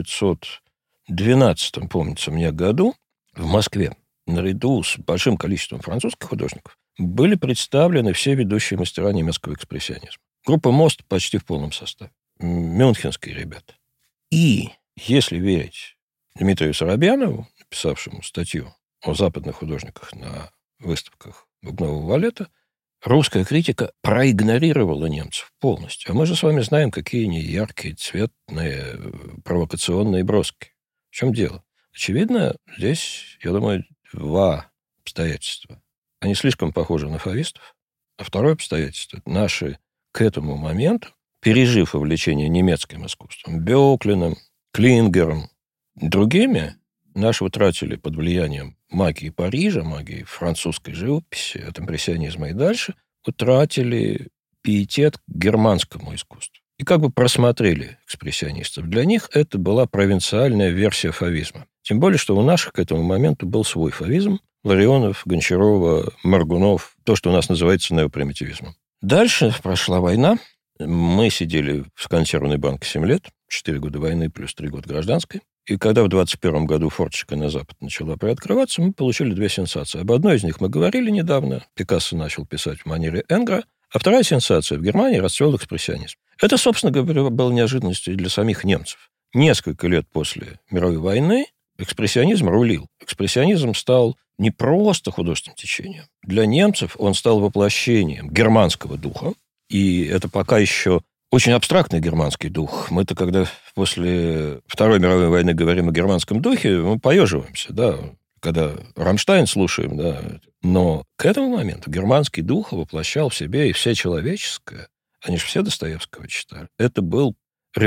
1912, помнится мне, году в Москве наряду с большим количеством французских художников были представлены все ведущие мастера немецкого экспрессионизма. Группа «Мост» почти в полном составе. Мюнхенские ребята. И, если верить Дмитрию Соробьянову, написавшему статью о западных художниках на выставках Бубнова Валета, русская критика проигнорировала немцев полностью. А мы же с вами знаем, какие они яркие, цветные, провокационные броски. В чем дело? Очевидно, здесь, я думаю, два обстоятельства. Они слишком похожи на фавистов. А второе обстоятельство. Наши к этому моменту, пережив увлечение немецким искусством, Бёклиным, Клингером, другими, наши утратили под влиянием магии Парижа, магии французской живописи, от импрессионизма и дальше, утратили пиетет к германскому искусству. И как бы просмотрели экспрессионистов. Для них это была провинциальная версия фавизма. Тем более, что у наших к этому моменту был свой фавизм. Ларионов, Гончарова, Моргунов. То, что у нас называется неопримитивизмом. Дальше прошла война. Мы сидели в консервной банке 7 лет. 4 года войны плюс 3 года гражданской. И когда в 21 году форточка на Запад начала приоткрываться, мы получили две сенсации. Об одной из них мы говорили недавно. Пикассо начал писать в манере Энгра. А вторая сенсация. В Германии расцвел экспрессионизм. Это, собственно говоря, было неожиданностью для самих немцев. Несколько лет после мировой войны экспрессионизм рулил. Экспрессионизм стал не просто художественным течением. Для немцев он стал воплощением германского духа. И это пока еще очень абстрактный германский дух. Мы-то, когда после Второй мировой войны говорим о германском духе, мы поеживаемся, да, когда Рамштайн слушаем, да. Но к этому моменту германский дух воплощал в себе и все человеческое. Они же все Достоевского читали. Это был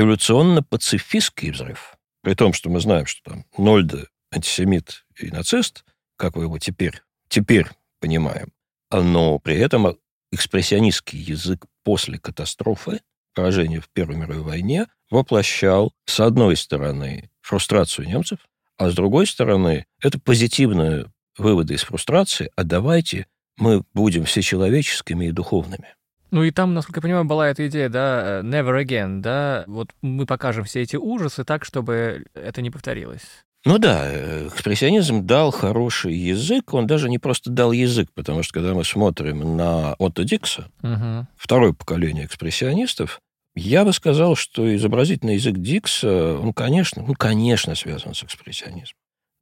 революционно-пацифистский взрыв. При том, что мы знаем, что там Нольде антисемит и нацист, как вы его теперь понимаем. Но при этом экспрессионистский язык после катастрофы, поражения в Первой мировой войне, воплощал, с одной стороны, фрустрацию немцев, а с другой стороны, это позитивные выводы из фрустрации, а давайте мы будем всечеловеческими и духовными. Ну и там, насколько я понимаю, была эта идея, да, never again, да, вот мы покажем все эти ужасы так, чтобы это не повторилось. Ну да, экспрессионизм дал хороший язык, он даже не просто дал язык, потому что когда мы смотрим на Отто Дикса, второе поколение экспрессионистов, я бы сказал, что изобразительный язык Дикса, он, конечно, связан с экспрессионизмом.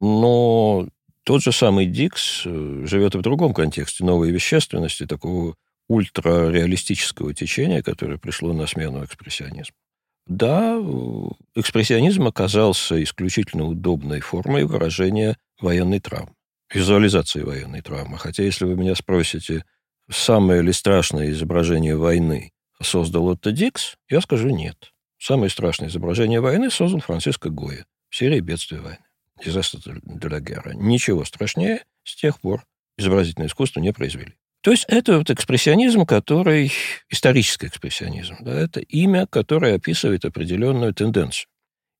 Но тот же самый Дикс живет и в другом контексте новой вещественности, такого ультрареалистического течения, которое пришло на смену экспрессионизму. Да, экспрессионизм оказался исключительно удобной формой выражения военной травмы, визуализации военной травмы. Хотя, если вы меня спросите, самое ли страшное изображение войны создал Отто Дикс, я скажу нет. Самое страшное изображение войны создал Франциско Гойя в серии «Бедствия войны». «Дизастер де ла герра». Ничего страшнее с тех пор изобразительное искусство не произвели. То есть это вот экспрессионизм, который... Исторический экспрессионизм. Да, это имя, которое описывает определенную тенденцию.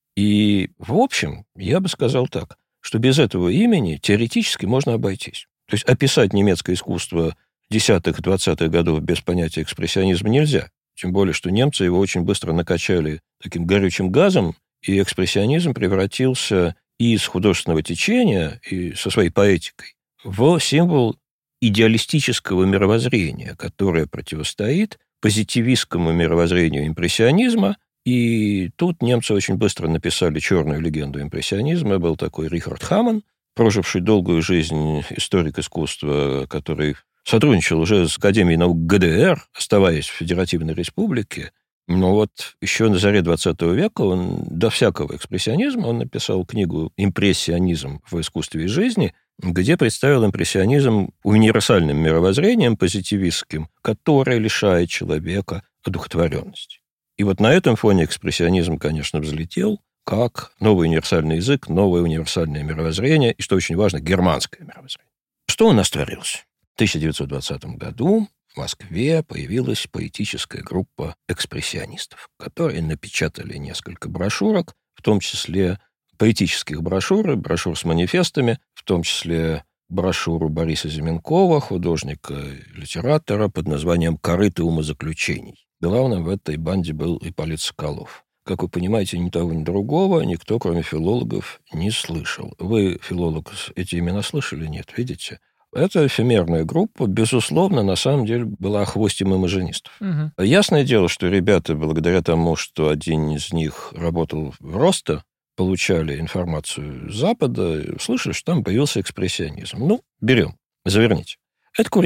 И, в общем, я бы сказал так, что без этого имени теоретически можно обойтись. То есть описать немецкое искусство 10-20-х годов без понятия экспрессионизм нельзя. Тем более, что немцы его очень быстро накачали таким горючим газом, и экспрессионизм превратился из художественного течения и со своей поэтикой в символ идеалистического мировоззрения, которое противостоит позитивистскому мировоззрению импрессионизма. И тут немцы очень быстро написали черную легенду импрессионизма. Был такой Рихард Хаман, проживший долгую жизнь историк искусства, который сотрудничал уже с Академией наук ГДР, оставаясь в Федеративной Республике. Но вот еще на заре 20 века он до всякого экспрессионизма он написал книгу «Импрессионизм в искусстве и жизни», где представил импрессионизм универсальным мировоззрением, позитивистским, которое лишает человека одухотворенности. И вот на этом фоне экспрессионизм, конечно, взлетел как новый универсальный язык, новое универсальное мировоззрение и, что очень важно, германское мировоззрение. Что у нас творилось? В 1920 году в Москве появилась поэтическая группа экспрессионистов, которые напечатали несколько брошюрок, в том числе поэтических брошюр с манифестами, в том числе брошюру Бориса Зименкова, художника-литератора, под названием «Корыто умозаключений». Главным в этой банде был Ипполит Соколов. Как вы понимаете, ни того, ни другого никто, кроме филологов, не слышал. Вы, филолог, эти имена слышали? Нет, видите? Эта эфемерная группа, безусловно, на самом деле была хвостем имажинистов. Угу. Ясное дело, что ребята, благодаря тому, что один из них работал в Росто, получали информацию с Запада, слышали, что там появился экспрессионизм. Ну, берем, заверните. Это курьез.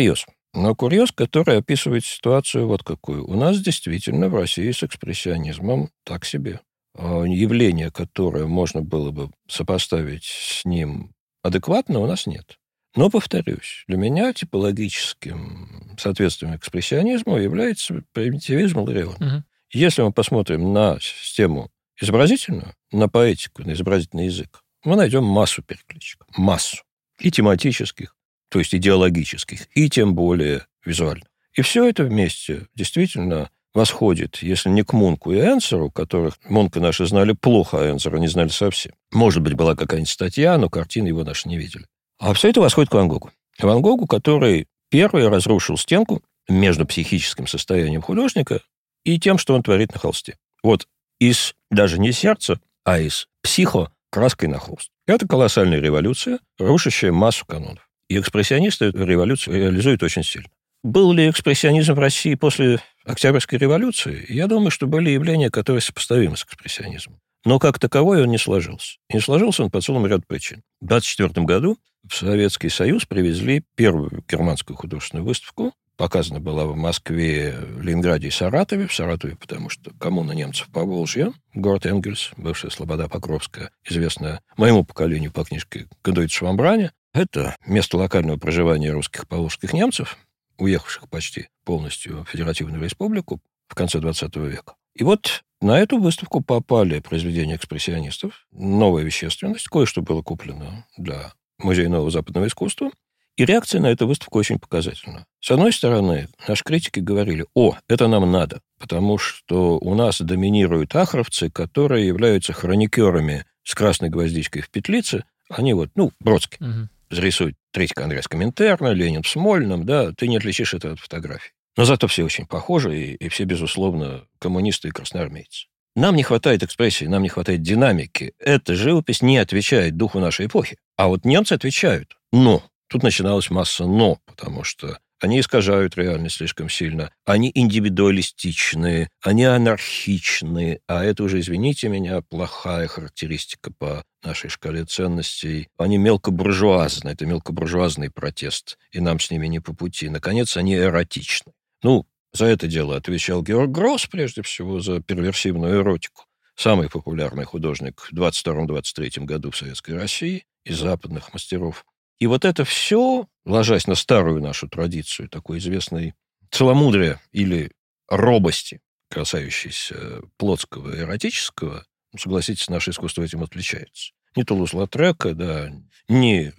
Но курьез, который описывает ситуацию вот какую. У нас действительно в России с экспрессионизмом так себе. Явление, которое можно было бы сопоставить с ним адекватно, у нас нет. Но, повторюсь, для меня типологическим соответствием экспрессионизму является примитивизм Лариона. Если мы посмотрим на систему изобразительную, на поэтику, на изобразительный язык, мы найдем массу перекличек. Массу. И тематических, то есть идеологических, и тем более визуальных. И все это вместе действительно восходит, если не к Мунку и Энсеру, которых Мунка наши знали плохо, а Энсера не знали совсем. Может быть, была какая-нибудь статья, но картины его наши не видели. А все это восходит к Ван Гогу. Ван Гогу, который первый разрушил стенку между психическим состоянием художника и тем, что он творит на холсте. Вот из даже не сердца, а из психо краской на холст. Это колоссальная революция, рушащая массу канонов. И экспрессионисты эту революцию реализуют очень сильно. Был ли экспрессионизм в России после Октябрьской революции? Я думаю, что были явления, которые сопоставимы с экспрессионизмом. Но как таковой он не сложился. И не сложился он по целому ряду причин. В 1924 году в Советский Союз привезли первую германскую художественную выставку. Показана была в Москве, Ленинграде и Саратове. В Саратове, потому что коммуна немцев по Волжье, город Энгельс, бывшая Слобода Покровская, известная моему поколению по книжке Гдойц Швамбране. Это место локального проживания русских поволжских немцев, уехавших почти полностью в Федеративную Республику в конце 20 века. И вот на эту выставку попали произведения экспрессионистов, новая вещественность, кое-что было куплено для Музея нового западного искусства. И реакция на эту выставку очень показательна. С одной стороны, наши критики говорили: это нам надо, потому что у нас доминируют ахровцы, которые являются хроникерами с красной гвоздичкой в петлице. Они Бродский. Зарисует Третий конгресс Коминтерна, Ленин в Смольном, да, ты не отличишь это от фотографий. Но зато все очень похожи, и все, безусловно, коммунисты и красноармейцы. Нам не хватает экспрессии, нам не хватает динамики. Эта живопись не отвечает духу нашей эпохи. А вот немцы отвечают. Но тут начиналась масса «но», потому что они искажают реальность слишком сильно. Они индивидуалистичны, они анархичны. А это уже, извините меня, плохая характеристика по нашей шкале ценностей. Они мелкобуржуазны. Это мелкобуржуазный протест. И нам с ними не по пути. Наконец, они эротичны. За это дело отвечал Георг Гросс, прежде всего, за перверсивную эротику. Самый популярный художник в 22-23 году в Советской России из западных мастеров. И вот это все, ложась на старую нашу традицию, такой известной целомудрия или робости, касающейся плотского и эротического, согласитесь, наше искусство этим отличается. Ни Тулуз-Латрека, да, ни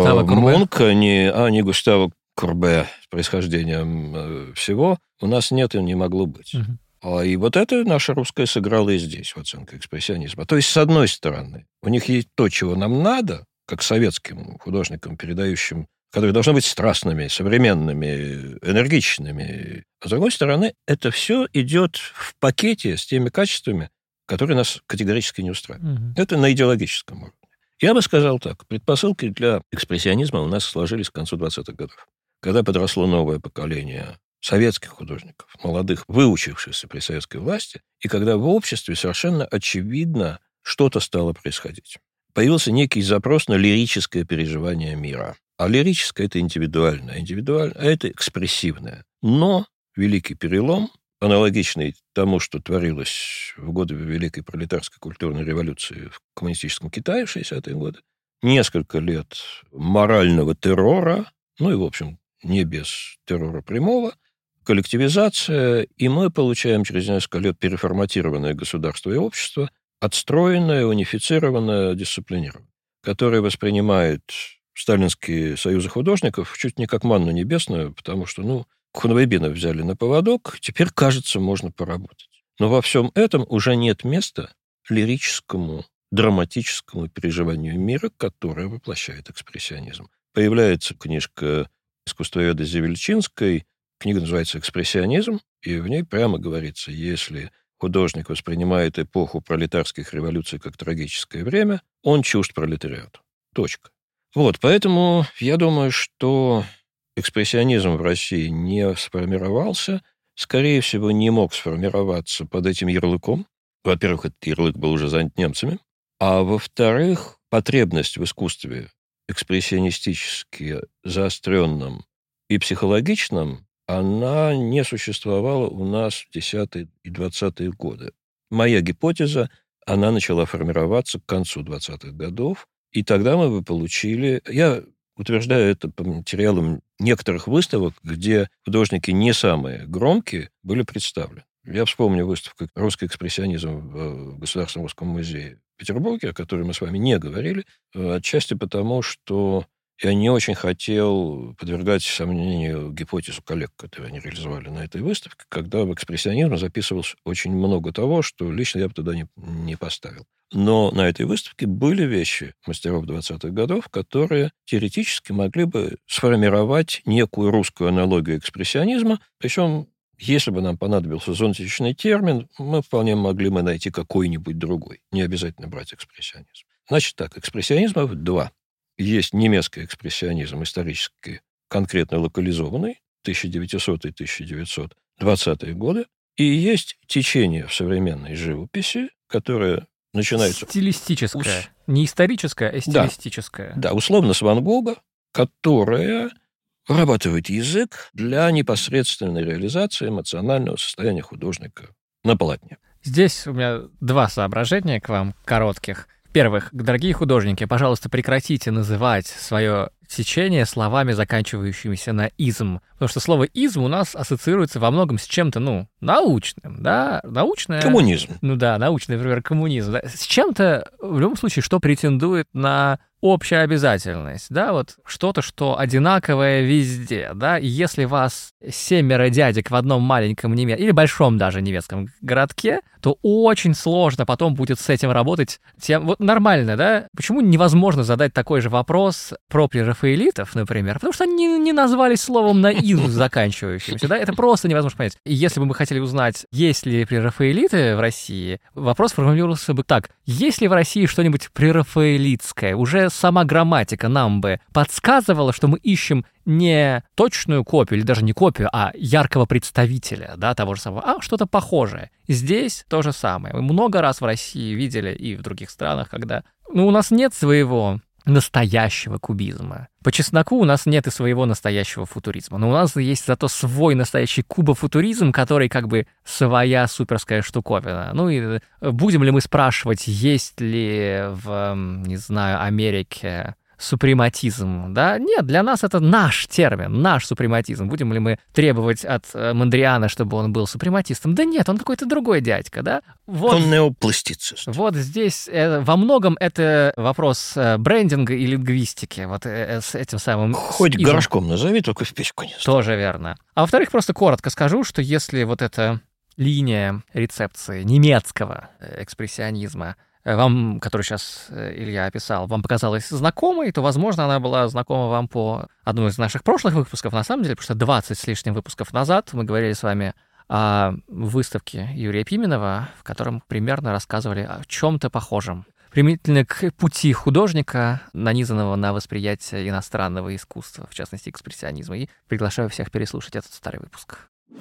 Мунка, ни Густава Курбе с происхождением всего у нас нет и не могло быть. И вот это наша русская сыграла и здесь, в оценке экспрессионизма. То есть, с одной стороны, у них есть то, чего нам надо, как советским художникам, передающим, которые должны быть страстными, современными, энергичными. А с другой стороны, это все идет в пакете с теми качествами, которые нас категорически не устраивают. Это на идеологическом уровне. Я бы сказал так. Предпосылки для экспрессионизма у нас сложились к концу 20-х годов, когда подросло новое поколение советских художников, молодых, выучившихся при советской власти, и когда в обществе совершенно очевидно что-то стало происходить. Появился некий запрос на лирическое переживание мира. А лирическое – это индивидуальное, а это экспрессивное. Но великий перелом, аналогичный тому, что творилось в годы Великой пролетарской культурной революции в коммунистическом Китае в 60-е годы, несколько лет морального террора, и, в общем, не без террора прямого, коллективизация, и мы получаем через несколько лет переформатированное государство и общество, отстроенное, унифицированное, дисциплинированное, которое воспринимает сталинские союзы художников чуть не как манну небесную, потому что, Хунвейбина взяли на поводок, теперь, кажется, можно поработать. Но во всем этом уже нет места лирическому, драматическому переживанию мира, которое воплощает экспрессионизм. Появляется книжка искусствоведа Зевельчинской, книга называется «Экспрессионизм», и в ней прямо говорится, если художник воспринимает эпоху пролетарских революций как трагическое время, он чужд пролетариату. Точка. Поэтому я думаю, что экспрессионизм в России не сформировался, скорее всего, не мог сформироваться под этим ярлыком. Во-первых, этот ярлык был уже занят немцами, а во-вторых, потребность в искусстве экспрессионистически заостренном и психологичном она не существовала у нас в 10-е и 20-е годы. Моя гипотеза, она начала формироваться к концу 20-х годов, и тогда мы бы получили... Я утверждаю это по материалам некоторых выставок, где художники не самые громкие были представлены. Я вспомню выставку «Русский экспрессионизм» в Государственном русском музее в Петербурге, о которой мы с вами не говорили, отчасти потому, что я не очень хотел подвергать сомнению гипотезу коллег, которые они реализовали на этой выставке, когда в экспрессионизме записывалось очень много того, что лично я бы туда не поставил. Но на этой выставке были вещи мастеров 20-х годов, которые теоретически могли бы сформировать некую русскую аналогию экспрессионизма, причем если бы нам понадобился зонтичный термин, мы вполне могли бы найти какой-нибудь другой. Не обязательно брать экспрессионизм. Значит так, экспрессионизмов два. Есть немецкий экспрессионизм, исторически конкретно локализованный, 1900-1920-е годы, и есть течение в современной живописи, которое начинается... Стилистическое. Не историческое, а стилистическое. Да, условно с Ван Гога, которое вырабатывает язык для непосредственной реализации эмоционального состояния художника на полотне. Здесь у меня два соображения к вам, коротких. Во-первых, дорогие художники, пожалуйста, прекратите называть свое течение словами, заканчивающимися на «изм». Потому что слово «изм» у нас ассоциируется во многом с чем-то, научным, да? Научное... Коммунизм. Научный, например, коммунизм. Да? С чем-то, в любом случае, что претендует на общая обязательность, да, вот что-то, что одинаковое везде, да, и если вас 7 дядек в одном маленьком или большом даже немецком городке, то очень сложно потом будет с этим работать. Вот нормально, да? Почему невозможно задать такой же вопрос про прерафаэлитов, например? Потому что они не назвались словом на «изм» заканчивающимся, да? Это просто невозможно понять. И если бы мы хотели узнать, есть ли прерафаэлиты в России, вопрос формулировался бы так. Есть ли в России что-нибудь прерафаэлитское? Уже сама грамматика нам бы подсказывала, что мы ищем не точную копию, или даже не копию, а яркого представителя, да, того же самого, а что-то похожее. Здесь то же самое. Мы много раз в России видели и в других странах, когда у нас нет своего настоящего кубизма. По чесноку у нас нет и своего настоящего футуризма. Но у нас есть зато свой настоящий кубофутуризм, который как бы своя суперская штуковина. И будем ли мы спрашивать, есть ли в, Америке супрематизм, да? Нет, для нас это наш термин, наш супрематизм. Будем ли мы требовать от Мондриана, чтобы он был супрематистом? Да нет, он какой-то другой дядька, да? Он неопластицист. Вот здесь во многом это вопрос брендинга и лингвистики, вот с этим самым... Хоть горшком назови, только в печку не ставь. Тоже верно. А во-вторых, просто коротко скажу, что если вот эта линия рецепции немецкого экспрессионизма вам, который сейчас Илья описал, вам показалась знакомой, то, возможно, она была знакома вам по одному из наших прошлых выпусков, на самом деле, потому что 20 с лишним выпусков назад мы говорили с вами о выставке Юрия Пименова, в котором примерно рассказывали о чем-то похожем. Применительно к пути художника, нанизанного на восприятие иностранного искусства, в частности, экспрессионизма. И приглашаю всех переслушать этот старый выпуск.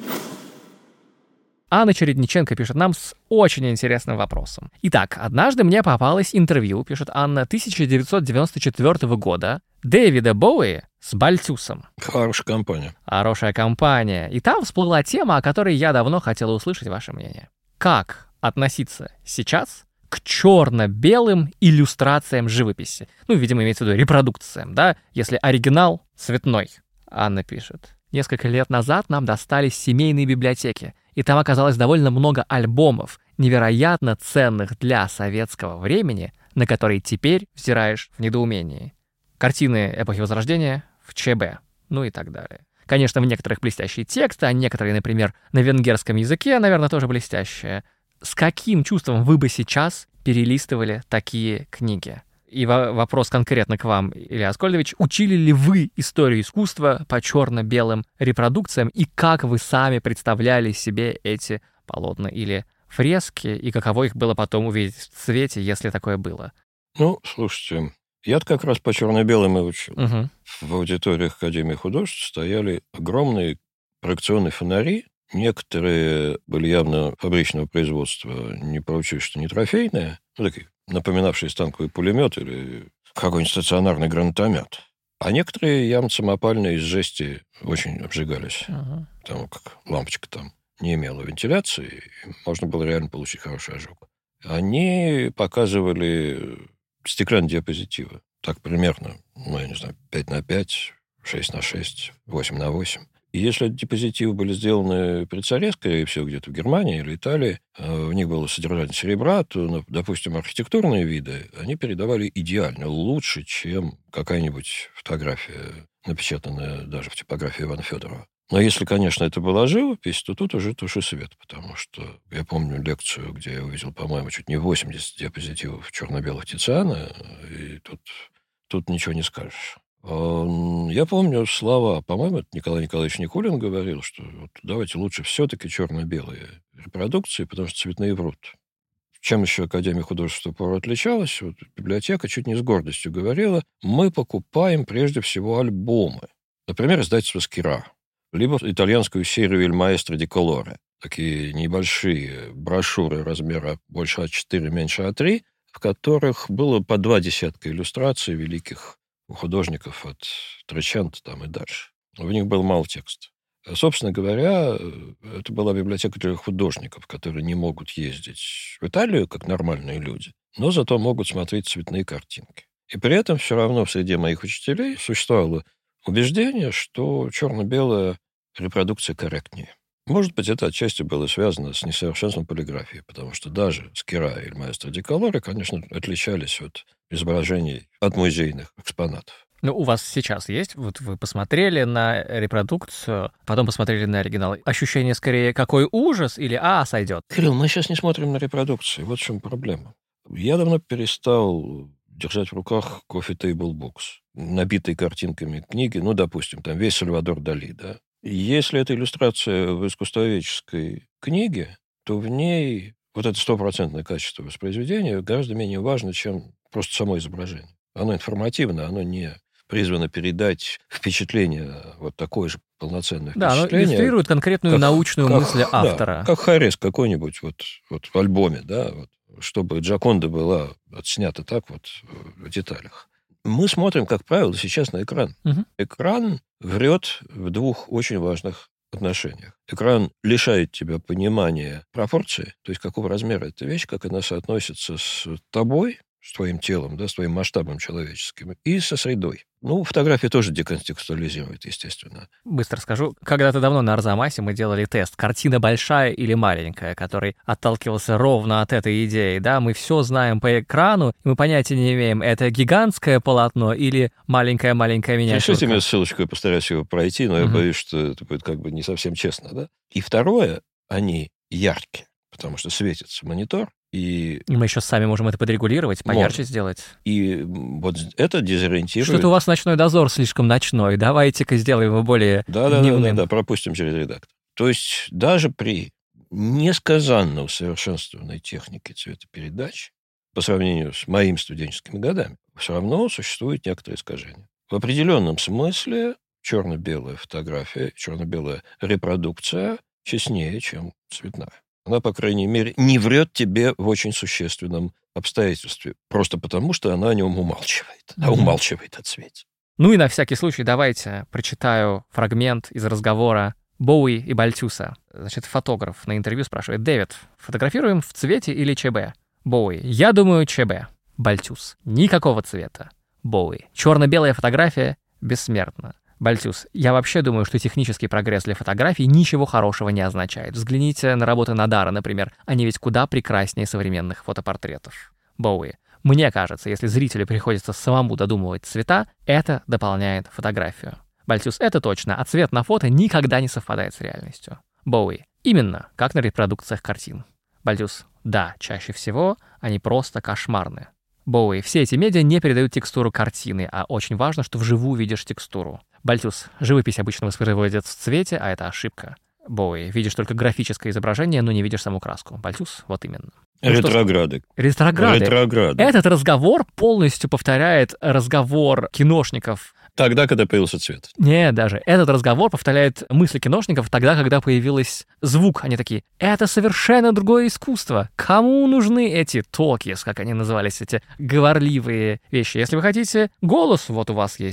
Анна Чередниченко пишет нам с очень интересным вопросом. Итак, однажды мне попалось интервью, пишет Анна, 1994 года Дэвида Боуи с Бальтюсом. Хорошая компания. Хорошая компания. И там всплыла тема, о которой я давно хотела услышать ваше мнение. Как относиться сейчас к черно-белым иллюстрациям живописи? Видимо, имеется в виду репродукциям, да? Если оригинал цветной. Анна пишет. Несколько лет назад нам достались семейные библиотеки, и там оказалось довольно много альбомов, невероятно ценных для советского времени, на которые теперь взираешь в недоумении. Картины эпохи Возрождения в ЧБ, и так далее. Конечно, в некоторых блестящие тексты, а некоторые, например, на венгерском языке, наверное, тоже блестящие. С каким чувством вы бы сейчас перелистывали такие книги? И вопрос конкретно к вам, Илья Аскольдович. Учили ли вы историю искусства по черно-белым репродукциям, и как вы сами представляли себе эти полотна или фрески, и каково их было потом увидеть в цвете, если такое было? Слушайте, я как раз по черно-белым и учил. Угу. В аудиториях Академии художеств стояли огромные проекционные фонари. Некоторые были явно фабричного производства, не получилось, что не трофейные, такие, напоминавшие станковый пулемет или какой-нибудь стационарный гранатомет. А некоторые ямы самопальные из жести очень обжигались, потому как лампочка там не имела вентиляции, и можно было реально получить хороший ожог. Они показывали стеклянные диапозитивы. Так примерно, я не знаю, 5х5, 6х6, 8х8. И если эти диапозитивы были сделаны при царе, скорее всего, где-то в Германии или Италии, в них было содержание серебра, то, допустим, архитектурные виды, они передавали идеально, лучше, чем какая-нибудь фотография, напечатанная даже в типографии Ивана Федорова. Но если, конечно, это была живопись, то тут уже туши свет, потому что я помню лекцию, где я увидел, по-моему, чуть не 80 диапозитивов черно-белых Тициана, и тут ничего не скажешь. Я помню слова, по-моему, это Николай Николаевич Никулин говорил, что вот давайте лучше все-таки черно-белые репродукции, потому что цветные врут. Чем еще Академия художественного права отличалась? Вот библиотека чуть не с гордостью говорила, мы покупаем прежде всего альбомы. Например, издательство «Скира», либо итальянскую серию «Il Maestro di Colore». Такие небольшие брошюры размера больше А4, меньше А3, в которых было по 2 десятка иллюстраций великих художников от Тречанта там и дальше. В них был мало текста. Собственно говоря, это была библиотека для художников, которые не могут ездить в Италию, как нормальные люди, но зато могут смотреть цветные картинки. И при этом все равно в среде моих учителей существовало убеждение, что черно-белая репродукция корректнее. Может быть, это отчасти было связано с несовершенством полиграфии, потому что даже Скира и Маэстро ди Колоре, конечно, отличались от изображений от музейных экспонатов. Ну, у вас сейчас есть, вот вы посмотрели на репродукцию, потом посмотрели на оригинал. Ощущение скорее, какой ужас, или сойдет? Кирилл, мы сейчас не смотрим на репродукции, вот в чем проблема. Я давно перестал держать в руках Coffee Table Books, набитые картинками книги, допустим, там весь Сальвадор Дали, да. Если это иллюстрация в искусствоведческой книге, то в ней вот это 100% качество воспроизведения гораздо менее важно, чем просто само изображение. Оно информативно, оно не призвано передать впечатление, вот такое же полноценное впечатление. Да, оно иллюстрирует конкретную научную мысль автора. Да, как Харрис какой-нибудь вот в альбоме, да, вот, чтобы Джоконда была отснята так вот в деталях. Мы смотрим, как правило, сейчас на экран. Угу. Экран врет в 2 очень важных отношениях. Экран лишает тебя понимания пропорции, то есть какого размера эта вещь, как она соотносится с тобой, с твоим телом, да, с твоим масштабом человеческим, и со средой. Фотография тоже деконтекстуализирует, естественно. Быстро скажу. Когда-то давно на Арзамасе мы делали тест, картина большая или маленькая, который отталкивался ровно от этой идеи. Да, мы все знаем по экрану, и мы понятия не имеем, это гигантское полотно или маленькая-маленькая миниатюрка. Пришлите мне ссылочку, я постараюсь его пройти, но я боюсь, что это будет как бы не совсем честно. Да? И второе, они яркие, потому что светится монитор, и мы еще сами можем это подрегулировать, поярче сделать. И вот это дезориентирует. Что-то у вас ночной дозор слишком ночной. Давайте-ка сделаем его более дневным. Да, пропустим через редактор. То есть даже при несказанно усовершенствованной технике цветопередачи, по сравнению с моими студенческими годами, все равно существует некоторое искажение. В определенном смысле черно-белая фотография, черно-белая репродукция честнее, чем цветная. Она, по крайней мере, не врет тебе в очень существенном обстоятельстве, просто потому, что она о нем умалчивает, умалчивает о цвете. И на всякий случай давайте прочитаю фрагмент из разговора Боуи и Бальтюса. Значит, фотограф на интервью спрашивает: «Дэвид, фотографируем в цвете или ЧБ?» Боуи: «Я думаю, ЧБ». Бальтюс: «Никакого цвета». Боуи: «Черно-белая фотография бессмертна». Бальтюс: «Я вообще думаю, что технический прогресс для фотографий ничего хорошего не означает. Взгляните на работы Надара, например. Они ведь куда прекраснее современных фотопортретов». Боуи: «Мне кажется, если зрителю приходится самому додумывать цвета, это дополняет фотографию». Бальтюс: «Это точно, а цвет на фото никогда не совпадает с реальностью». Боуи: «Именно, как на репродукциях картин». Бальтюс: «Да, чаще всего они просто кошмарны». Боуи: «Все эти медиа не передают текстуру картины, а очень важно, что вживую видишь текстуру». Бальтюс: «Живопись обычно воспроизводят в цвете, а это ошибка». Боуи: «Видишь только графическое изображение, но не видишь саму краску». Бальтюс: «Вот именно». Ретрограды. Ретрограды. Этот разговор полностью повторяет разговор киношников. Тогда, когда появился цвет. Не, даже. Этот разговор повторяет мысли киношников тогда, когда появился звук. Они такие: это совершенно другое искусство. Кому нужны эти talkies, как они назывались, эти говорливые вещи? Если вы хотите голос, вот у вас есть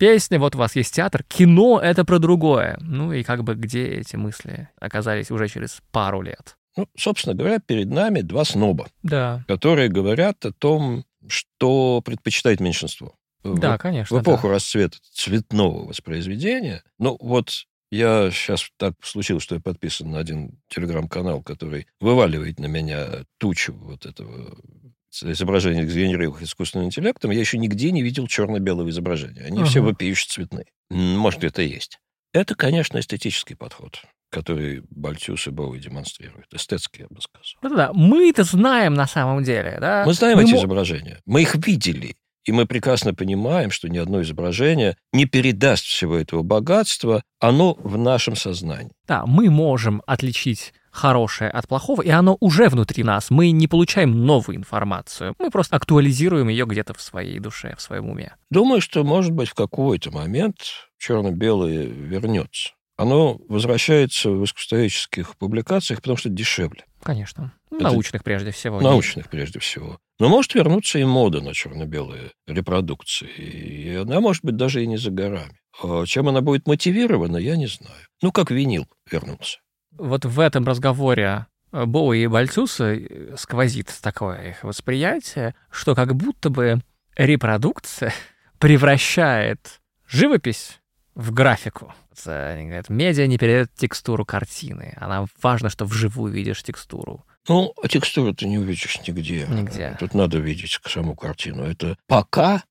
песня, вот у вас есть театр, кино — это про другое. Ну и как бы где эти мысли оказались уже через пару лет? Ну, собственно говоря, перед нами два сноба, Да. которые говорят о том, что предпочитает меньшинство. Да, конечно. В эпоху расцвета цветного воспроизведения. Ну, вот я сейчас так случилось, что я подписан на один телеграм-канал, который вываливает на меня тучу вот этого изображения, сгенерированных искусственным интеллектом. Я еще нигде не видел черно-белого изображения. Они все вопиюще цветные. Может, это и есть. Это, конечно, эстетический подход, который Бальцюс и Боуи демонстрируют. Эстетский, я бы сказал. Да, мы это знаем на самом деле, да? Мы знаем эти изображения. Мы их видели. И мы прекрасно понимаем, что ни одно изображение не передаст всего этого богатства, оно в нашем сознании. Да, мы можем отличить хорошее от плохого, и оно уже внутри нас. Мы не получаем новую информацию. Мы просто актуализируем ее где-то в своей душе, в своем уме. Думаю, что, может быть, в какой-то момент черно-белое вернется. Оно возвращается в искусствоведческих публикациях, потому что это дешевле. Конечно. Научных прежде всего. Научных прежде всего. Но может вернуться и мода на черно-белые репродукции. И она, может быть, даже и не за горами. Чем она будет мотивирована, я не знаю. Ну, как винил вернулся. Вот в этом разговоре Боуи и Бальцюса сквозит такое их восприятие, что как будто бы репродукция превращает живопись в графику. Они говорят, медиа не передает текстуру картины. Она важно, что вживую видишь текстуру. Ну, а текстуру ты не увидишь нигде. Нигде. Тут надо видеть саму картину. Это пока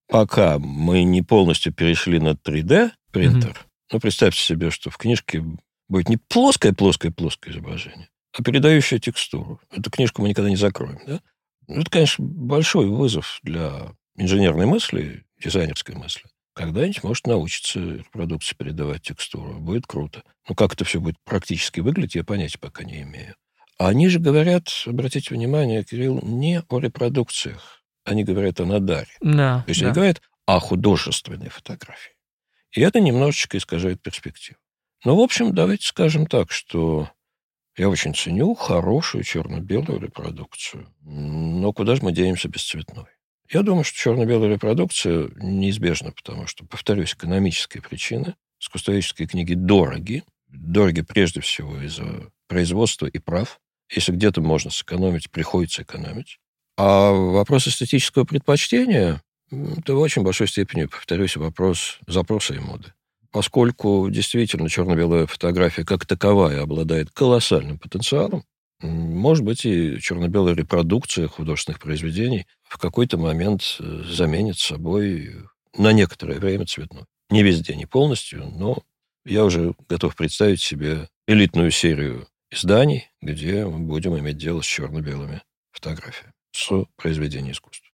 мы не полностью перешли на 3D-принтер, ну, представьте себе, что в книжке будет не плоское изображение, а передающее текстуру. Эту книжку мы никогда не закроем, да? Это, конечно, большой вызов для инженерной мысли, дизайнерской мысли. Когда-нибудь, может, научиться репродукции передавать текстуру. Будет круто. Но как это все будет практически выглядеть, я понятия пока не имею. А они же говорят, обратите внимание, Кирилл, не о репродукциях. Они говорят о надаре. Да, То есть они говорят о художественной фотографии. И это немножечко искажает перспективу. Ну, в общем, давайте скажем так, что я очень ценю хорошую черно-белую репродукцию. Но куда же мы денемся без цветной? Я думаю, что черно-белая репродукция неизбежна, потому что, повторюсь, экономические причины. Искусствоведческие книги дороги. Дороги прежде всего из-за производства и прав. Если где-то можно сэкономить, приходится экономить. А вопрос эстетического предпочтения – это в очень большой степени, повторюсь, вопрос запроса и моды. Поскольку действительно черно-белая фотография как таковая обладает колоссальным потенциалом, может быть, и черно-белая репродукция художественных произведений в какой-то момент заменит собой на некоторое время цветной. Не везде, не полностью, но я уже готов представить себе элитную серию изданий, где мы будем иметь дело с черно-белыми фотографиями, с произведением искусства.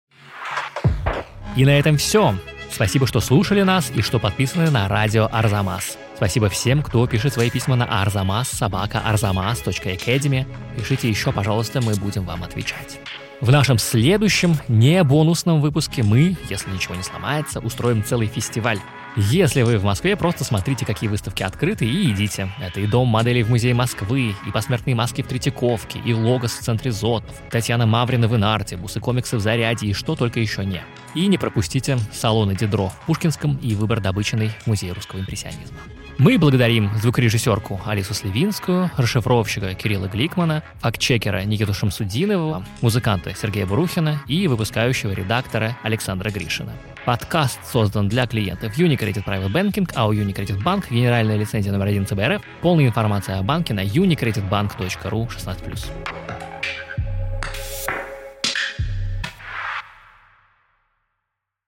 И на этом все. Спасибо, что слушали нас и что подписаны на радио Арзамас. Спасибо всем, кто пишет свои письма на arzamas@arzamas.academy. Пишите еще, пожалуйста, мы будем вам отвечать. В нашем следующем, не бонусном выпуске мы, если ничего не сломается, устроим целый фестиваль. Если вы в Москве, просто смотрите, какие выставки открыты, и идите. Это и Дом моделей в Музее Москвы, и посмертные маски в Третьяковке, и Логос в центре Зотов, Татьяна Маврина в Инарте, бусы комиксы в Заряде и что только еще не. И не пропустите салоны Дидро в Пушкинском и выбор добыченный в Музее русского импрессионизма. Мы благодарим звукорежиссерку Алису Сливинскую, расшифровщика Кирилла Гликмана, фактчекера Никиту Шамсудинова, музыканта Сергея Бурухина и выпускающего редактора Александра Гришина. Подкаст создан для клиентов Unicredit Private Banking, а у Unicredit Bank генеральная лицензия номер 1 ЦБРФ. Полная информация о банке на unicreditbank.ru 16+.